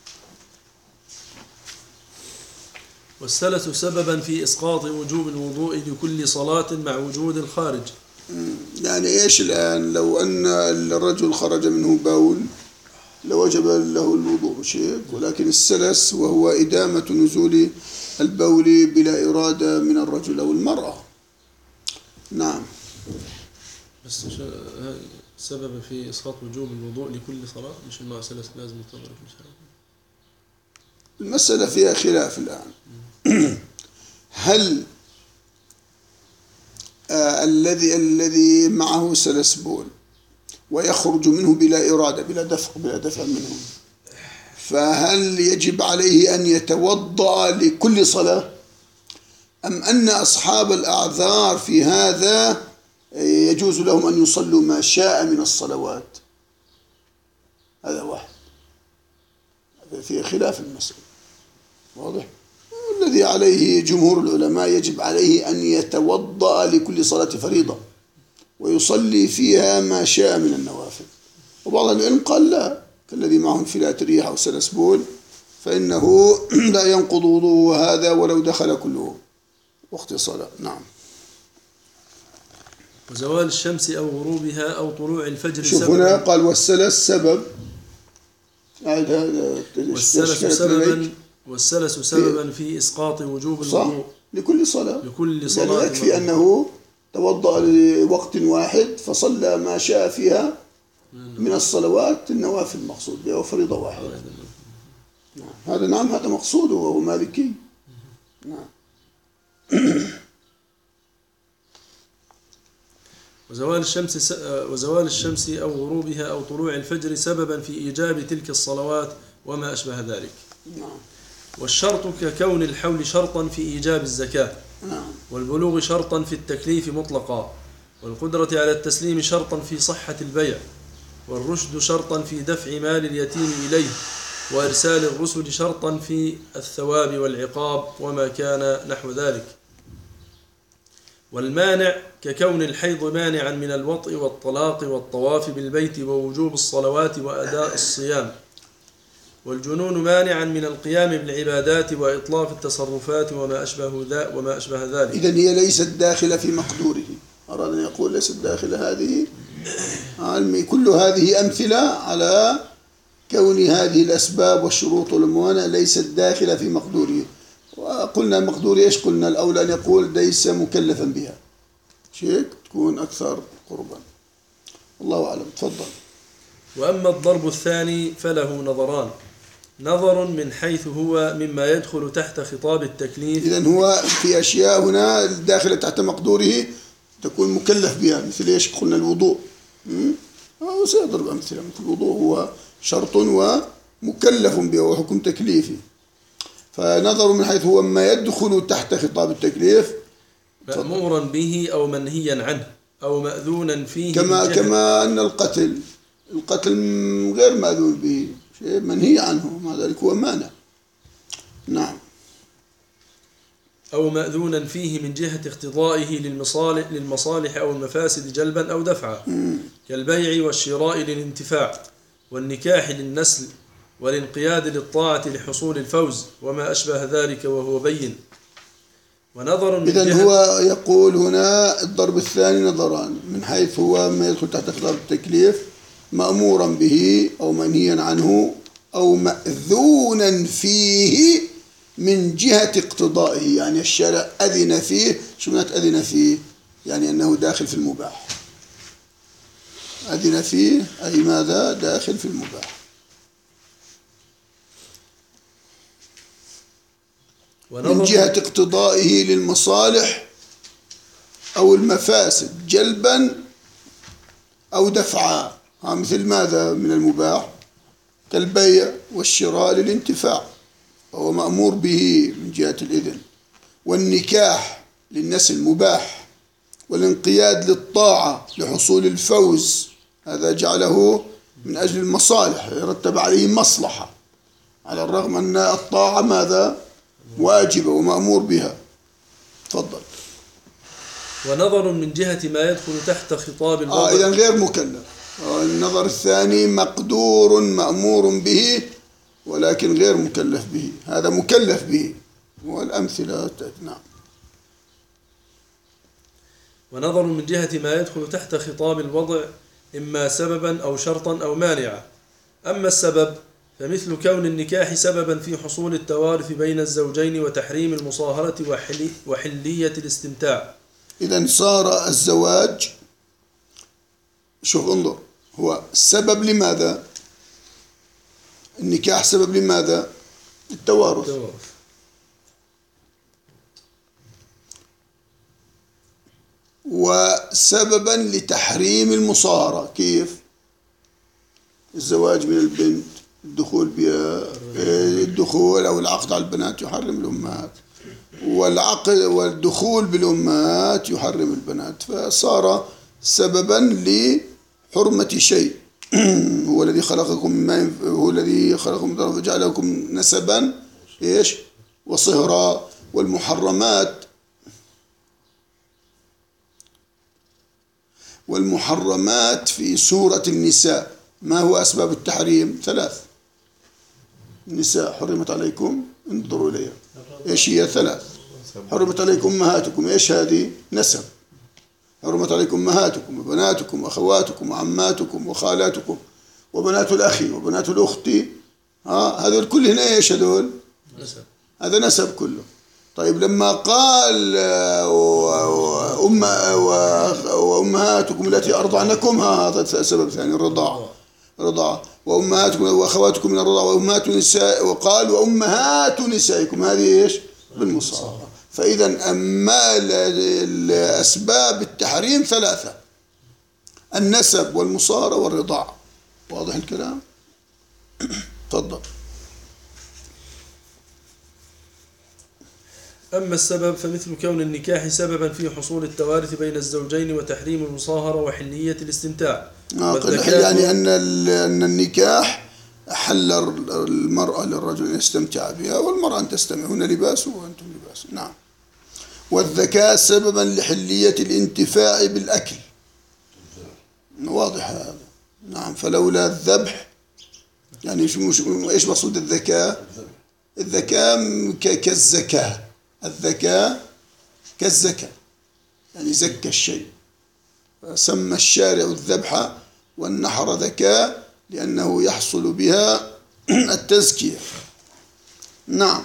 والسلس سببا في إسقاط وجوب الوضوء لكل صلاة مع وجود الخارج. يعني إيش الآن؟ لو أن الرجل خرج منه بول لوجب له الوضوء شيء، ولكن السلس وهو إدامة نزول البول بلا إرادة من الرجل أو المرأة. نعم. بس سبب في إسقاط وجوب الوضوء لكل صلاة، مش الماء سلس لازم يتضرب. المسألة فيها خلاف الآن. هل الذي معه سلس بول ويخرج منه بلا إرادة، بلا دفع منه، فهل يجب عليه أن يتوضأ لكل صلاة، أم أن أصحاب الأعذار في هذا يجوز لهم أن يصلوا ما شاء من الصلوات؟ هذا واحد، هذا فيه خلاف المسألة. واضح؟ الذي عليه جمهور العلماء يجب عليه أن يتوضأ لكل صلاة فريضة ويصلي فيها ما شاء من النوافل. وبعض العلم قال لا، كالذي معه انفلات ريح أو سلس بول فإنه لا ينقض وضوءه هذا ولو دخل كله وقت الصلاة. نعم. وزوال الشمس أو غروبها أو طلوع الفجر. شوف هنا قال والسلس سبب، والسلس سببا في إسقاط وجوب الوضوء لكل صلاة. يعني يكفي أنه توضأ لوقت واحد فصلى ما شاء فيها من الصلوات النوافل المقصود بها وفريضة واحدة. هذا نعم، هذا مقصوده وهو مالكي. نعم. وزوال الشمس أو غروبها أو طلوع الفجر سببا في إيجاب تلك الصلوات وما أشبه ذلك. نعم. والشرط ككون الحول شرطا في إيجاب الزكاة. نعم. والبلوغ شرطا في التكليف مطلقا، والقدرة على التسليم شرطا في صحة البيع، والرشد شرطا في دفع مال اليتيم إليه، وإرسال الرسل شرطا في الثواب والعقاب وما كان نحو ذلك. والمانع ككون الحيض مانعا من الوطء والطلاق والطواف بالبيت ووجوب الصلوات وأداء الصيام، والجنون مانعا من القيام بالعبادات وإطلاق التصرفات وما أشبه ذلك. إذن هي ليست داخلة في مقدوره. أراد أن يقول ليست داخلة هذه. كل هذه أمثلة على كون هذه الأسباب والشروط والموانع ليست داخلة في مقدوره. وقلنا مقدور إيش؟ قلنا الأولى أن يقول ليس مكلفا بها، شيء تكون أكثر قربا. الله أعلم. تفضل. وأما الضرب الثاني فله نظران: نظر من حيث هو مما يدخل تحت خطاب التكليف. إذن هو في أشياء هنا داخلة تحت مقدوره تكون مكلف بها، مثل إيش؟ قلنا الوضوء. وسيضرب أمثلة مثل الوضوء هو شرط ومكلف به وحكم تكليفي. فنظر من حيث هو ما يدخل تحت خطاب التكليف، مأمورا به أو منهيا عنه أو مأذونا فيه، كما أن القتل غير مأذون به، شيء منهي عنه، مع ذلك هو مانع. نعم. أو مأذونا فيه من جهة اقتضائه للمصالح أو المفاسد جلبا أو دفعا، كالبيع والشراء للانتفاع، والنكاح للنسل، والانقياد للطاعة لحصول الفوز وما أشبه ذلك وهو بين. ونظر من إذن هو يقول هنا الضرب الثاني نظران: من حيث هو ما يدخل تحت خطاب التكليف، مأمورا به أو منهيا عنه أو مأذونا فيه من جهة اقتضائه، يعني الشارع أذن فيه. شو معنى أذن فيه؟ يعني أنه داخل في المباح. أذن فيه أي ماذا؟ داخل في المباح. من جهة اقتضائه للمصالح أو المفاسد جلبا أو دفعا. مثل ماذا من المباح؟ كالبيع والشراء للانتفاع، وهو مأمور به من جهة الإذن. والنكاح للنسل مباح. والانقياد للطاعة لحصول الفوز، هذا جعله من أجل المصالح، يرتب عليه مصلحة، على الرغم أن الطاعة ماذا؟ واجبة ومأمور بها. تفضل. ونظر من جهة ما يدخل تحت خطاب الوضع. إذن غير مكلف. النظر الثاني مقدور مأمور به ولكن غير مكلف به، هذا مكلف به. والأمثلة نعم. ونظر من جهة ما يدخل تحت خطاب الوضع إما سببا أو شرطا أو مانعا. أما السبب فمثل كون النكاح سببا في حصول التوارث بين الزوجين وتحريم المصاهرة وحلية الاستمتاع. إذن صار الزواج، شوف انظر، هو سبب لماذا؟ النكاح سبب لماذا؟ التوارث. وسببا لتحريم المصاهرة. كيف؟ الزواج من البنت، الدخول بها، الدخول أو العقد على البنات يحرم الأمهات، والعقد والدخول بالأمهات يحرم البنات، فصار سببا لحرمة شيء. هو الذي خلقكم من ماء، هو الذي خلقكم من وجعلكم نسبا إيش وصهرا. والمحرمات في سورة النساء ما هو أسباب التحريم؟ 3. النساء حرمت عليكم، انظروا إليها، إيش هي؟ 3. حرمت عليكم أمهاتكم، إيش هذه؟ نسب. حرمت عليكم أمهاتكم وبناتكم وأخواتكم وعماتكم وخالاتكم وبنات الأخ وبنات الأخت. هذول كلهن إيش هذول؟ نسب. هذا نسب كله. طيب لما قال وأمهاتكم التي أرضعنكم، هذا سبب ثاني، الرضاعة. وأمهاتكم وأخواتكم من الرضاعة وأمهات النساء، وقال وأمهات نسائكم، هذه إيش؟ بالمصاهرة. فإذا أما الأسباب التحريم 3: النسب والمصاهرة والرضاعة. واضح الكلام؟ تفضل. أما السبب فمثل كون النكاح سببا في حصول التوارث بين الزوجين وتحريم المصاهرة وحلية الاستمتاع. يعني أن النكاح حل المرأة للرجل أن يستمتع بها، والمرأة أن تستمع، هن لباس وأنتم لباس. نعم. والذكاء سببا لحلية الانتفاع بالأكل. واضح هذا. نعم. فلولا الذبح، يعني إيش مقصود الذكاء؟ الذكاء كالزكاة. الذكاء كالزكاة، يعني زكى الشيء. سمى الشارع الذبح والنحر ذكاء لأنه يحصل بها التزكية. نعم.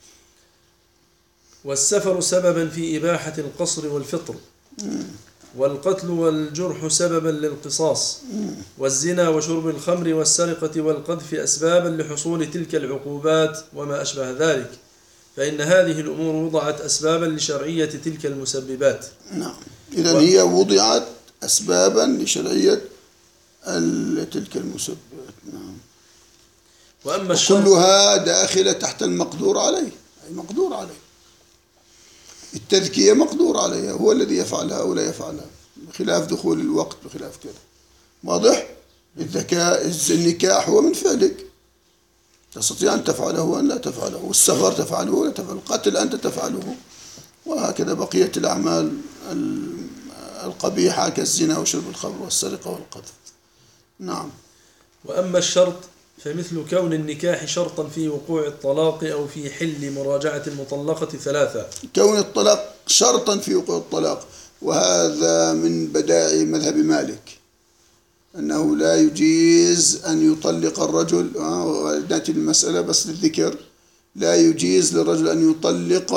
والسفر سببا في إباحة القصر والفطر. والقتل والجرح سببا للقصاص. والزنا وشرب الخمر والسرقة والقذف أسبابا لحصول تلك العقوبات وما أشبه ذلك، فإن هذه الأمور وضعت أسبابا لشرعية تلك المسببات. نعم. إذن هي وضعت أسبابا لشرعية تلك المسببات. نعم. وأما كلها داخلة تحت المقدور عليه، أي مقدور عليه. التذكية مقدور عليها، هو الذي يفعلها أو لا يفعلها، بخلاف دخول الوقت، بخلاف كذا. واضح؟ النكاح هو من فعلك، تستطيع أن تفعله وأن لا تفعله، والسفر تفعله ولا تفعله، القتل أنت تفعله، وهكذا بقية الأعمال القبيحة كالزنا وشرب الخمر والسرقة والقذف. نعم. وأما الشرط فمثل كون النكاح شرطا في وقوع الطلاق أو في حل مراجعة المطلقة 3. كون الطلاق شرطا في وقوع الطلاق، وهذا من بدائع مذهب مالك، أنه لا يجيز أن يطلق الرجل. نأتي المسألة بس للذكر. لا يجيز للرجل أن يطلق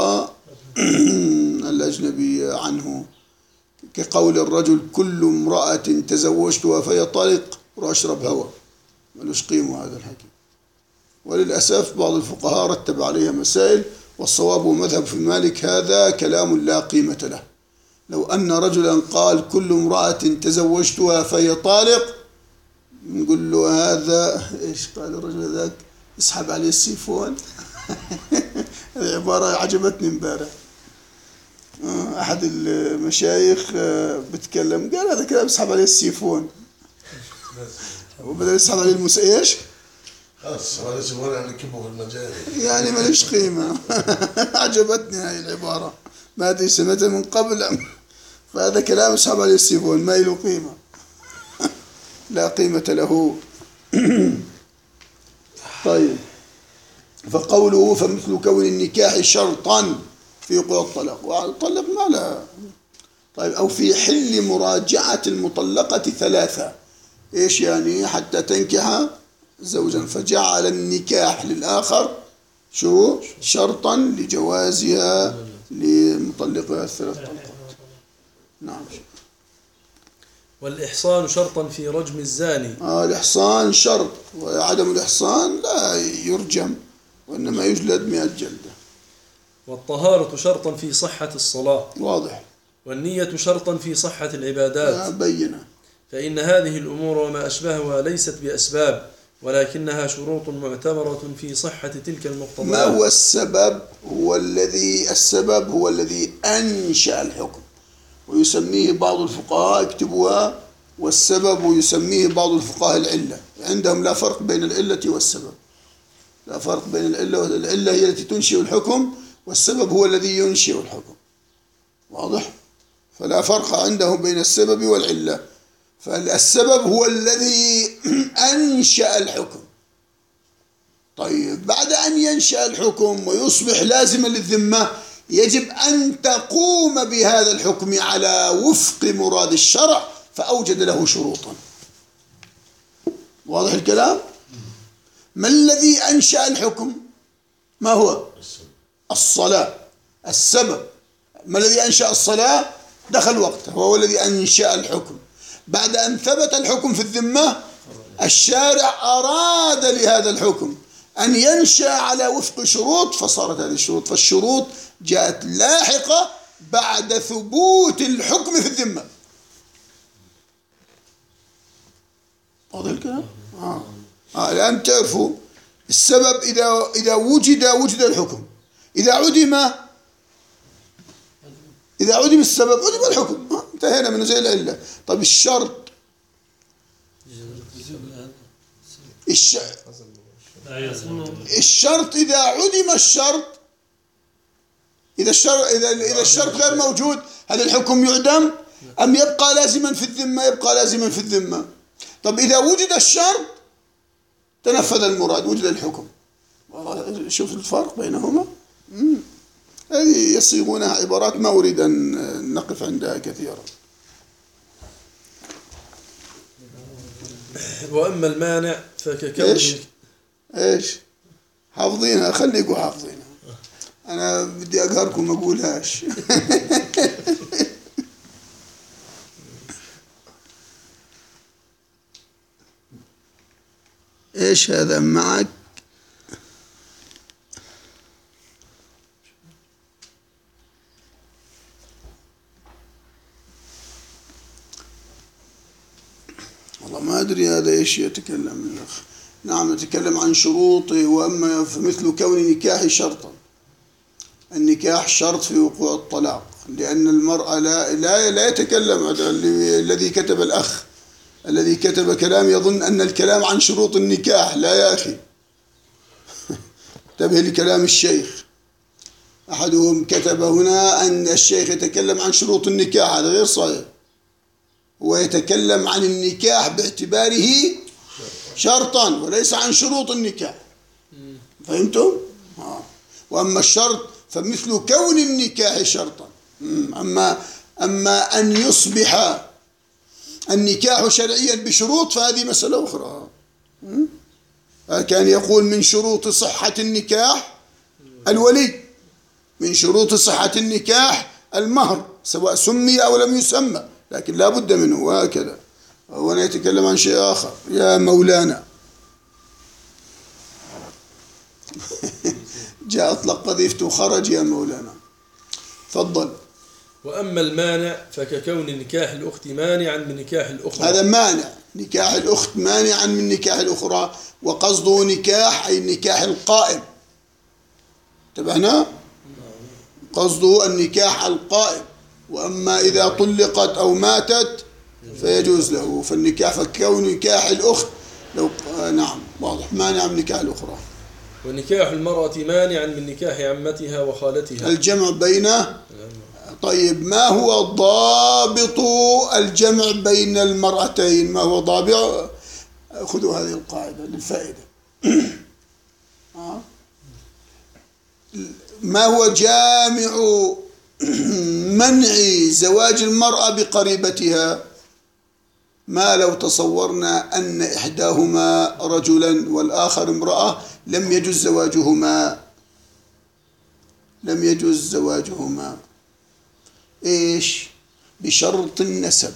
الأجنبي عنه، كقول الرجل كل امرأة تزوجتها فهي طلق وأشرب هوى، ملوش قيمة هذا الحكي. وللأسف بعض الفقهاء رتب عليها مسائل، والصواب ومذهب في مالك هذا كلام لا قيمة له. لو أن رجلا قال كل امرأة تزوجتها فهي طالق، نقول له هذا إيش قال الرجل ذاك؟ اسحب عليه السيفون. هذه عبارة عجبتني امبارح. أحد المشايخ بتكلم قال هذا كلام اسحب عليه السيفون، وبدأ يسحب عليه إيش؟ خلاص هذا السيفون يعني كبه في المجال، يعني ماليش قيمة. عجبتني هاي العبارة، ما أدري سمعتها من قبل. فهذا كلام اسحب عليه السيفون ما له قيمة، لا قيمة له. طيب، فقوله فمثل كون النكاح شرطا في وقوع الطلاق، والطلق ما لا. طيب، أو في حل مراجعة المطلقة ثلاثة، إيش يعني؟ حتى تنكح زوجا، فجعل النكاح للآخر شو شرطا لجوازها لمطلقها الثلاث طلقات. نعم. والإحصان شرطا في رجم الزاني. الإحصان شرط، وعدم الإحصان لا يرجم، وإنما يجلد 100 جلدة. والطهارة شرطا في صحة الصلاة. واضح. والنية شرطا في صحة العبادات. بينة. فإن هذه الأمور وما أشبهها ليست بأسباب، ولكنها شروط معتبرة في صحة تلك المقتضيات. ما هو السبب؟ السبب هو الذي أنشأ الحكم، ويسميه بعض الفقهاء اكتبوها، والسبب يسميه بعض الفقهاء العلة. عندهم لا فرق بين العلة والسبب، لا فرق بين العلة والعلة هي التي تنشئ الحكم، والسبب هو الذي ينشئ الحكم. واضح؟ فلا فرق عندهم بين السبب والعلة، فالسبب هو الذي أنشأ الحكم. طيب، بعد أن ينشأ الحكم ويصبح لازما للذمة، يجب أن تقوم بهذا الحكم على وفق مراد الشرع، فأوجد له شروطا. واضح الكلام؟ ما الذي أنشأ الحكم؟ ما هو؟ الصلاة. السبب ما الذي أنشأ الصلاة؟ دخل وقتها، هو الذي أنشأ الحكم. بعد أن ثبت الحكم في الذمة، الشارع أراد لهذا الحكم أن ينشأ على وفق شروط، فصارت هذه الشروط. فالشروط جاءت لاحقة بعد ثبوت الحكم في الذمة. واضح الكلام؟ الآن تعرفوا السبب إذا وجد الحكم، إذا عدم السبب عدم الحكم، انتهينا منه زي العلة. طيب، الشرط إذا عدم الشرط، إذا الشرط غير موجود، هل الحكم يعدم أم يبقى لازما في الذمة؟ يبقى لازما في الذمة. طب إذا وجد الشرط تنفذ المراد، وجد الحكم. شوف الفرق بينهما. هذه يصيغونها عبارات ما أريد أن نقف عندها كثيرا. وأما المانع فككون إيش حافظينها، خليكوا حافظينها، أنا بدي أقهركم ما أقولهاش. إيش هذا معك؟ والله ما أدري هذا إيش يتكلم الأخ. نعم، يتكلم عن شروطه. وأما فمثل كون نكاح شرطا، النكاح شرط في وقوع الطلاق، لأن المرأة لا يتكلم. الذي كتب الأخ الذي كتب كلام يظن أن الكلام عن شروط النكاح. لا يا أخي، انتبه لكلام الشيخ. أحدهم كتب هنا أن الشيخ يتكلم عن شروط النكاح، هذا غير صحيح. هو يتكلم عن النكاح باعتباره شرطا وليس عن شروط النكاح. فهمتم؟ وأما الشرط فمثل كون النكاح شرطا. أما أن يصبح النكاح شرعيا بشروط فهذه مسألة أخرى. كان يقول من شروط صحة النكاح الولي. من شروط صحة النكاح المهر سواء سمي أو لم يسمى، لكن لا بد منه. وهكذا وأنا يتكلم عن شيء آخر يا مولانا. جاء أطلق قذيفته وخرج يا مولانا. تفضل. وأما المانع فككون نكاح الأخت مانعا من نكاح الأخرى. هذا مانع، نكاح الأخت مانعا من نكاح الأخرى، وقصده نكاح أي النكاح القائم. انتبهنا؟ قصده النكاح القائم. وأما إذا طلقت أو ماتت فيجوز له. فالنكاح فكون نكاح الأخت لو نعم واضح مانع من نكاح الأخرى. ونكاح المرأة مانعا من نكاح عمتها وخالتها. الجمع بين. طيب ما هو ضابط الجمع بين المرأتين؟ ما هو ضابط؟ خذوا هذه القاعدة للفائدة. ما هو جامع منع زواج المرأة بقريبتها؟ ما لو تصورنا أن إحداهما رجلا والآخر امرأة لم يجوز زواجهما. لم يجوز زواجهما إيش؟ بشرط النسب.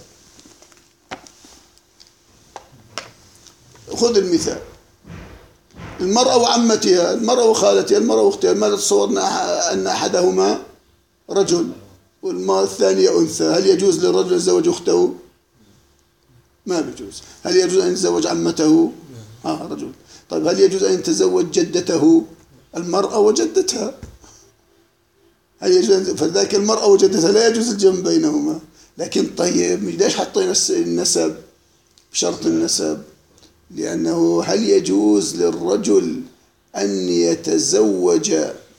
خذ المثال، المرأة وعمتها، المرأة وخالتها، المرأة واختها. ما تصورنا أن أحدهما رجل والمرأة الثانية أنثى، هل يجوز للرجل يتزوج أخته؟ ما بيجوز. هل يجوز أن يتزوج عمته؟ رجل. طيب هل يجوز أن يتزوج جدته؟ المرأة وجدتها. هل يجوز؟ فذاك المرأة وجدتها لا يجوز الجمع بينهما. لكن طيب ليش حطينا النسب بشرط النسب؟ لأنه هل يجوز للرجل أن يتزوج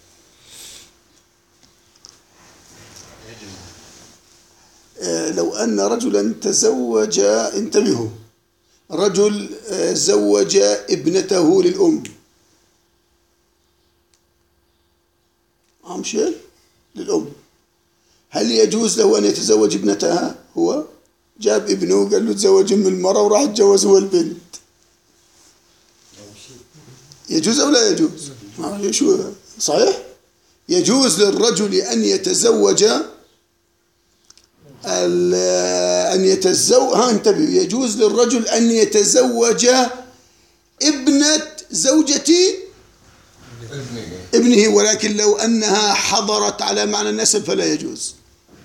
لو أن رجلا تزوج، انتبهوا، رجل زوج ابنته للأم، شيء للأم، هل يجوز له أن يتزوج ابنتها؟ هو جاب ابنه وقال له تزوج من المرأة وراح تجوز هو البنت. يجوز أو لا يجوز؟ شو صحيح؟ يجوز للرجل أن يتزوج انتبه، يجوز للرجل أن يتزوج ابنة زوجة ابنه، ولكن لو أنها حضرت على معنى النسب فلا يجوز.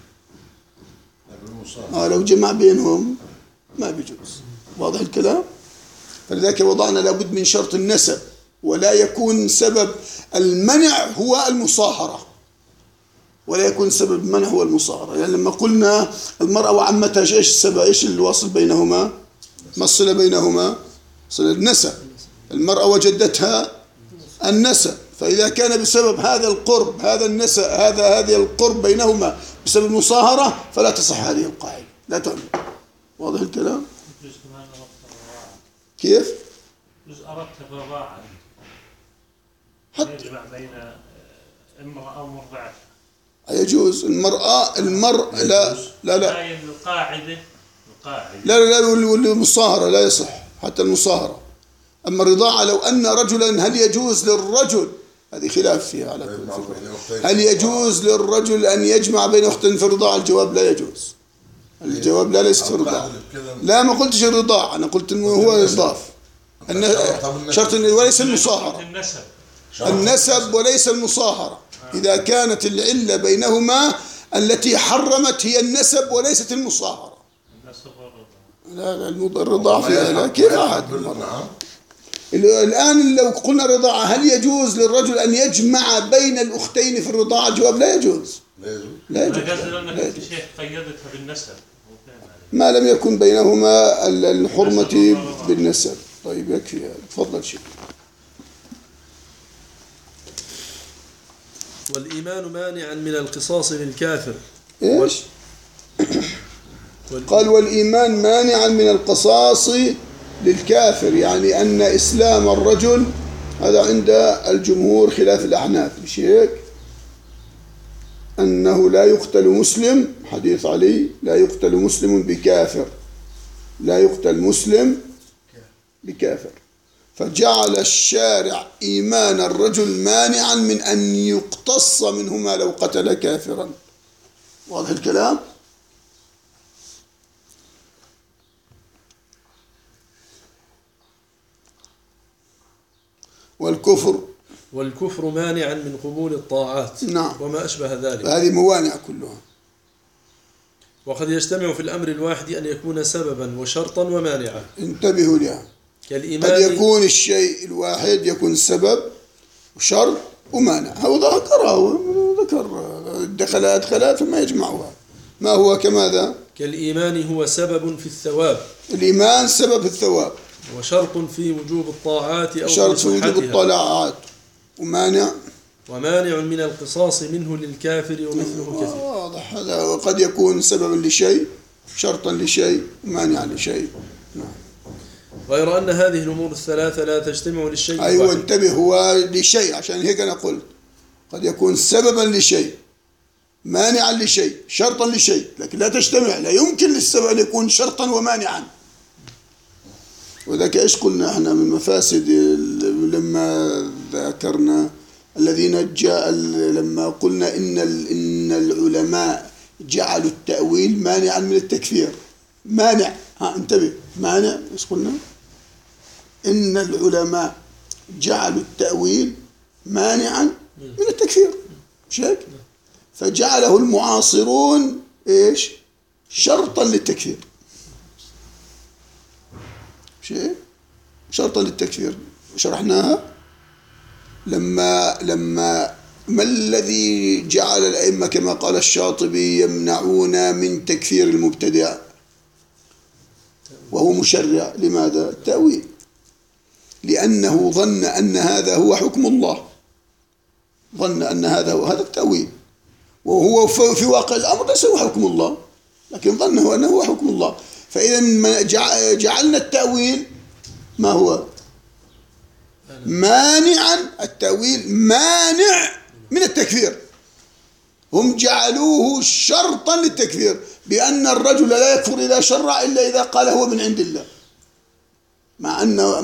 لو جمع بينهم ما بيجوز. واضح الكلام؟ فلذلك وضعنا لابد من شرط النسب، ولا يكون سبب المنع هو المصاهرة، ولا يكون سبب المنع هو المصاهرة. يعني لما قلنا المرأة وعمتها ايش السبب؟ ايش الواصل بينهما؟ ما الصلة بينهما؟ صلة النسب. المرأة وجدتها النسب، فإذا كان بسبب هذا القرب، هذا النسب، هذه القرب بينهما بسبب المصاهرة فلا تصح هذه القاعدة، لا تعمل. واضح الكلام؟ كيف؟ جزء أردت الرضاعة يجمع بين امرأة ومرضعتها. يجوز المرأة لا القاعدة لا والمصاهرة لا يصح حتى المصاهرة. أما الرضاعة لو أن رجلا، هل يجوز للرجل، هذه خلاف فيها على كل فكرة، هل يجوز للرجل أن يجمع بين أختين في الرضاعة؟ الجواب لا يجوز. الجواب لا، ليس في الرضاعة. لا ما قلتش الرضاعة، أنا قلت إنه هو إضاف شرط وليس المصاهرة. النسب وليس المصاهرة. إذا كانت العلة بينهما التي حرمت هي النسب وليست المصاهرة. لا الرضاعة فيها لا. كيف أحد الآن لو قلنا رضاعة، هل يجوز للرجل أن يجمع بين الأختين في الرضاعة؟ الجواب لا يجوز. لا يجوز. الشيخ قيدتها بالنسب ما لم يكن بينهما الحرمة بالنسب. طيب يكفي هذا. تفضل شيخ. والإيمان مانعا من القصاص للكافر. إيش؟ قال والإيمان مانعا من القصاص للكافر، يعني أن إسلام الرجل، هذا عند الجمهور خلاف الأحناف، مش هيك؟ أنه لا يقتل مسلم، حديث علي، لا يقتل مسلم بكافر، لا يقتل مسلم بكافر. فجعل الشارع إيمان الرجل مانعا من أن يقتص منهما لو قتل كافرا. واضح الكلام؟ والكفر مانعا من قبول الطاعات. نعم. وما أشبه ذلك. فهذه موانع كلها. وقد يجتمع في الأمر الواحد أن يكون سببا وشرطا ومانعا. انتبهوا لها. كالإيمان قد يكون الشيء الواحد يكون سبب وشرط ومانع. هو ذكر أدخل ثم يجمعها. ما هو كماذا؟ كالإيمان هو سبب في الثواب. الإيمان سبب في الثواب. وشرط في وجوب الطاعات أو شرط في وجوب صحتها. الطاعات. ومانع من القصاص منه للكافر ومثله كثير. واضح هذا. وقد يكون سببا لشيء، شرطا لشيء، مانعا لشيء. نعم. غير أن هذه الأمور الثلاثة لا تجتمع للشيء أيوة الواحد. انتبه، هو لشيء، عشان هيك أنا قلت قد يكون سببا لشيء، مانعا لشيء، شرطا لشيء، لكن لا تجتمع. لا يمكن للسبب أن يكون شرطا ومانعا. وذاك إيش قلنا احنا من مفاسد لما ذكرنا الذين جاء، لما قلنا إن العلماء جعلوا التأويل مانعا من التكفير. مانع، انتبه، مانع. إيش قلنا؟ إن العلماء جعلوا التأويل مانعا من التكفير، مش هيك؟ فجعله المعاصرون إيش؟ شرطا للتكفير، مش هيك؟ شرطا للتكفير. شرحناها لما ما الذي جعل الأئمة كما قال الشاطبي يمنعون من تكفير المبتدع وهو مشرع؟ لماذا؟ التأويل. لأنه ظن أن هذا هو حكم الله، ظن أن هذا التأويل، وهو في واقع الأمر ليس هو حكم الله، لكن ظنه أنه هو حكم الله. فإذا جعلنا التأويل ما هو؟ مانعا. التأويل مانع من التكفير. هم جعلوه شرطا للتكفير، بأن الرجل لا يكفر إذا شرع إلا إذا قال هو من عند الله، مع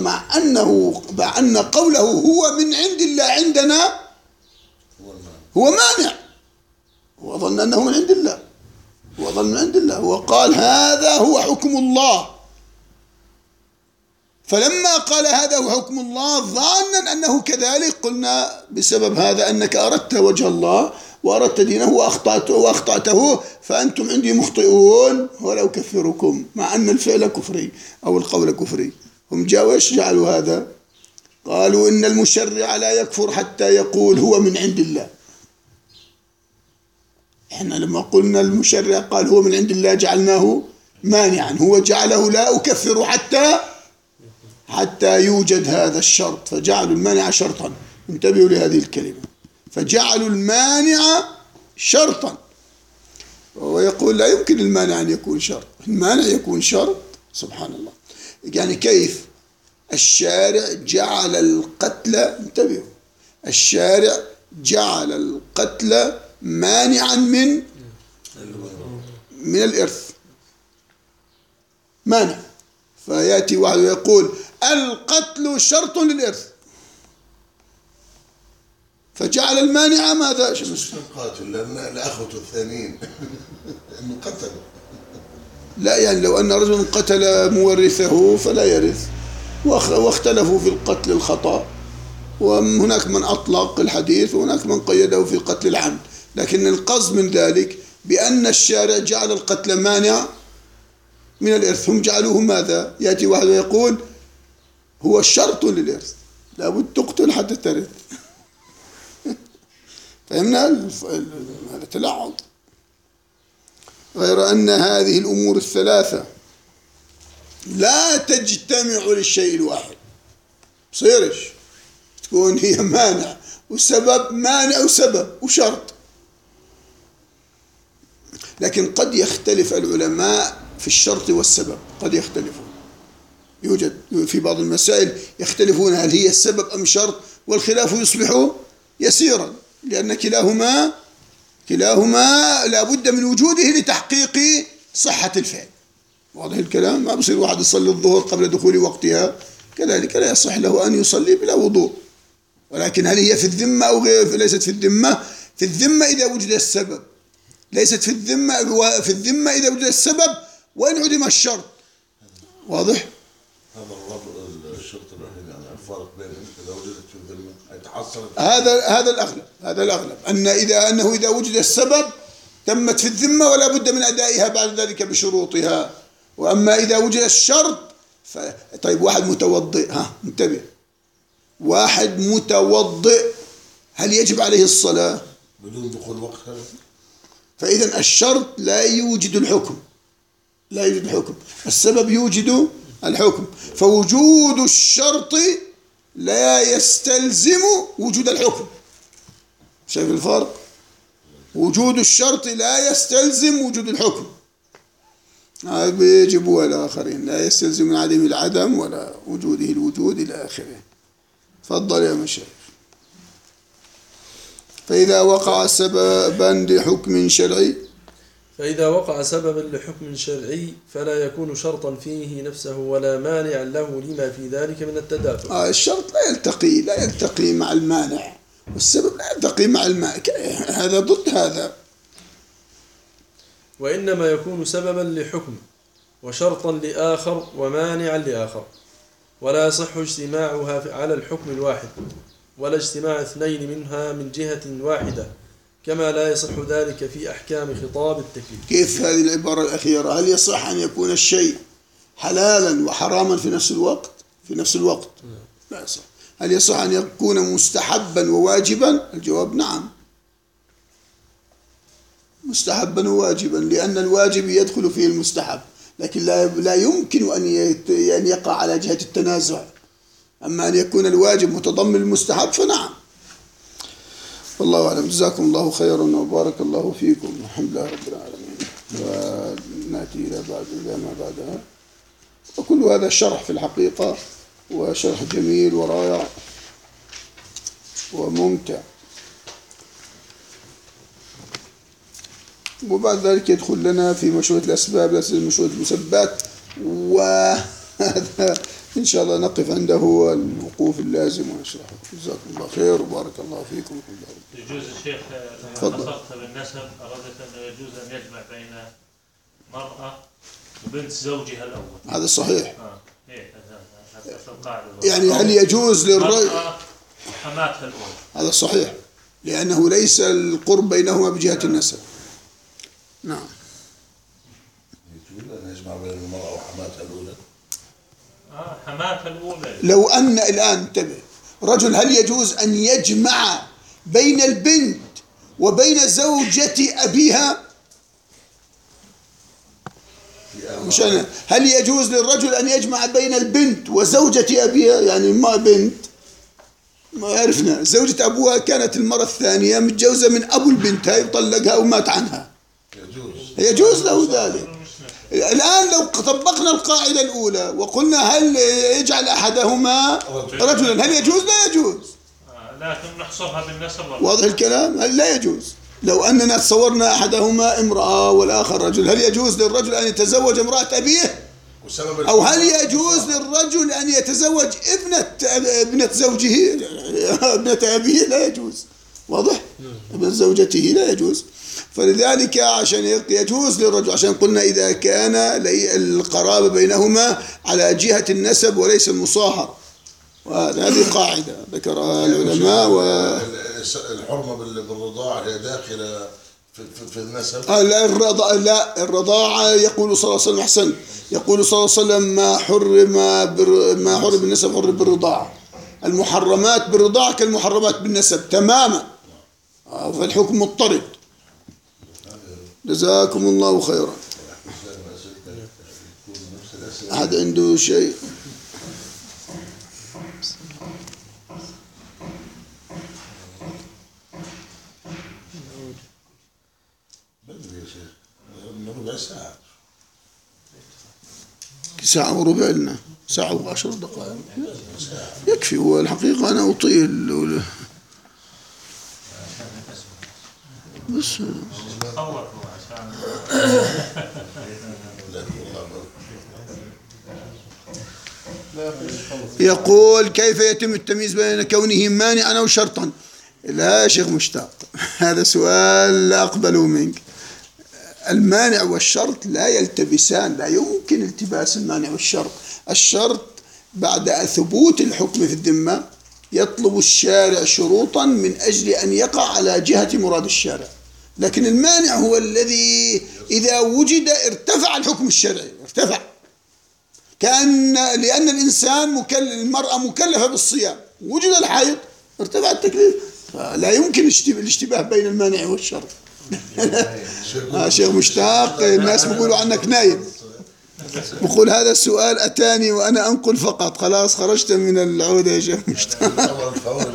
أن قوله هو من عند الله عندنا هو مانع. هو ظن أنه من عند الله، هو ظن من عند الله، وقال هذا هو حكم الله. فلما قال هذا هو حكم الله ظانا أنه كذلك، قلنا بسبب هذا أنك أردت وجه الله وأردت دينه وأخطأته، فأنتم عندي مخطئون ولا أكفركم، مع أن الفعل كفري أو القول كفري. هم جعلوا هذا، قالوا إن المشرع لا يكفر حتى يقول هو من عند الله. إحنا لما قلنا المشرع قال هو من عند الله جعلناه مانعا، هو جعله لا أكفر حتى يوجد هذا الشرط، فجعلوا المانع شرطا. انتبهوا لهذه الكلمة، فجعلوا المانع شرطا. ويقول لا يمكن المانع أن يكون شرط، المانع يكون شرط. سبحان الله. يعني كيف؟ الشارع جعل القتل، انتبهوا، الشارع جعل القتل مانعا من الإرث، مانع. فيأتي واحد ويقول القتل شرط للإرث، فجعل المانع ماذا؟ القاتل لأن الأخوة الثانيين أنه قتل. لا، يعني لو أن رجل قتل مورثه فلا يرث، واختلفوا في القتل الخطأ، وهناك من أطلق الحديث وهناك من قيده في القتل العمد. لكن القصد من ذلك بأن الشارع جعل القتل مانع من الإرث. هم جعلوه ماذا؟ يأتي واحد ويقول هو شرط للإرث، لابد تقتل حتى ترث. فهمنا؟ هذا تلاعب. غير أن هذه الأمور الثلاثة لا تجتمع للشيء الواحد، بصيرش تكون هي مانع وسبب، مانع وسبب وشرط. لكن قد يختلف العلماء في الشرط والسبب، قد يختلفون. يوجد في بعض المسائل يختلفون هل هي السبب أم شرط، والخلاف يصبح يسيرا، لأن كلاهما لا بد من وجوده لتحقيق صحة الفعل. واضح الكلام؟ ما بصير واحد يصلي الظهر قبل دخول وقتها كذلك لا يصح له أن يصلي بلا وضوء. ولكن هل هي في الذمة أو غير ليست في الذمة؟ في الذمة إذا وجد السبب، ليست في الذمة إذا وجد السبب وإن عدم الشرط. واضح؟ هذا الرابط الشرط الوحيد، يعني الفرق بين إذا وجدت في الذمة يتحصل. هذا الأغلب أنه إذا وجد السبب تمت في الذمة ولا بد من أدائها بعد ذلك بشروطها. وأما إذا وجد الشرط طيب واحد متوضئ، انتبه، واحد متوضئ هل يجب عليه الصلاة؟ بدون دخول وقتها. فإذا الشرط لا يوجد الحكم، السبب يوجد الحكم، فوجود الشرط لا يستلزم وجود الحكم. شايف الفرق؟ وجود الشرط لا يستلزم وجود الحكم. بيجيبوها الآخرين، لا يستلزم من عدم العدم ولا وجوده الوجود إلى آخره. تفضل يا مشايخ. فإذا وقع سببا لحكم شرعي فلا يكون شرطا فيه نفسه ولا مانع له لما في ذلك من التدافع. الشرط لا يلتقي مع المانع، والسبب لا يلتقي مع المانع، هذا ضد هذا. وإنما يكون سببا لحكم وشرطا لآخر ومانعا لآخر، ولا يصح اجتماعها على الحكم الواحد ولا اجتماع اثنين منها من جهة واحدة، كما لا يصح ذلك في أحكام خطاب التكليف. كيف هذه العبارة الأخيرة؟ هل يصح أن يكون الشيء حلالا وحراما في نفس الوقت؟ لا يصح. هل يصح أن يكون مستحبا وواجبا؟ الجواب نعم، مستحبا وواجبا، لأن الواجب يدخل فيه المستحب، لكن لا يمكن أن يقع على جهة التنازع. أما أن يكون الواجب متضمن المستحب فنعم. والله أعلم. جزاكم الله خيرا وبارك الله فيكم. الحمد لله رب العالمين. ونأتي إلى ما بعدها، وكل هذا شرح في الحقيقة، وشرح جميل ورائع وممتع. وبعد ذلك يدخل لنا في مشروع الأسباب، مشروع المسبات، وهذا إن شاء الله نقف عنده الوقوف اللازم ونشرحه. جزاكم الله خير وبارك الله فيكم. يجوز الشيخ لما نصرت بالنسب أردت أنه يجوز أن يجمع بين مرأة وبنت زوجها الأول؟ هذا صحيح. يعني هل يجوز للرجل حماتها الأولى؟ هذا صحيح، لأنه ليس القرب بينهما بجهة النسب. نعم. يجوز أن يجمع بين المرأة وحماتها الأولى؟ حماتها الأولى. لو أن الآن انتبه، رجل هل يجوز أن يجمع بين البنت وبين زوجة أبيها؟ مش أنا. هل يجوز للرجل أن يجمع بين البنت وزوجة أبيها؟ يعني ما بنت، ما عرفنا زوجة أبوها كانت المرة الثانية متجوزة من أبو البنت، هاي طلقها ومات عنها، يجوز له ذلك. الآن لو طبقنا القاعدة الأولى وقلنا هل يجعل أحدهما رجلا، هل يجوز؟ لا يجوز. لكن نحصرها بالنسب. واضح الكلام؟ لا يجوز. لو أننا تصورنا أحدهما امرأة والآخر رجل، هل يجوز للرجل أن يتزوج امرأة أبيه؟ أو هل يجوز للرجل أن يتزوج ابنة زوجه، ابنة أبيه؟ لا يجوز. واضح؟ ابنة زوجته لا يجوز. فلذلك عشان يجوز للرجل، عشان قلنا إذا كان القرابة بينهما على جهة النسب وليس المصاهرة، وهذه قاعدة ذكرها العلماء. الحرمة بالرضاعة هي داخلة في النسب؟ لا، الرضاعة يقول صلى الله عليه وسلم، أحسن، يقول صلى الله عليه وسلم ما حرم بالنسب حرم بالرضاعة. المحرمات بالرضاعة كالمحرمات بالنسب تماما، فالحكم مضطرد. جزاكم الله خيرا. أحد عنده شيء؟ ساعة وربع لنا، ساعة و10 دقائق يكفي. هو الحقيقة أنا أطيل بس يقول كيف يتم التمييز بين كونه مانعا أو شرطا؟ لا يا شيخ مشتاق، هذا سؤال لا أقبله منك. المانع والشرط لا يلتبسان، لا يمكن التباس المانع والشرط. الشرط بعد ثبوت الحكم في الذمة يطلب الشارع شروطا من أجل أن يقع على جهة مراد الشارع، لكن المانع هو الذي إذا وجد ارتفع الحكم الشرعي، ارتفع، لأن الإنسان المرأة مكلفة بالصيام، وجد الحيض ارتفع التكليف، لا يمكن الاشتباه بين المانع والشرط. شيخ مشتاق، الناس بيقولوا عنك نايم. بقول هذا السؤال أتاني وأنا أنقل فقط، خلاص خرجت من العودة يا شيخ مشتاق.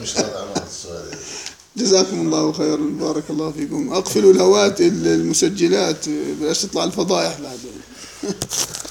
جزاكم الله خيرا، بارك الله فيكم. أقفلوا الهواتف المسجلات بلاش تطلع الفضائح بعد.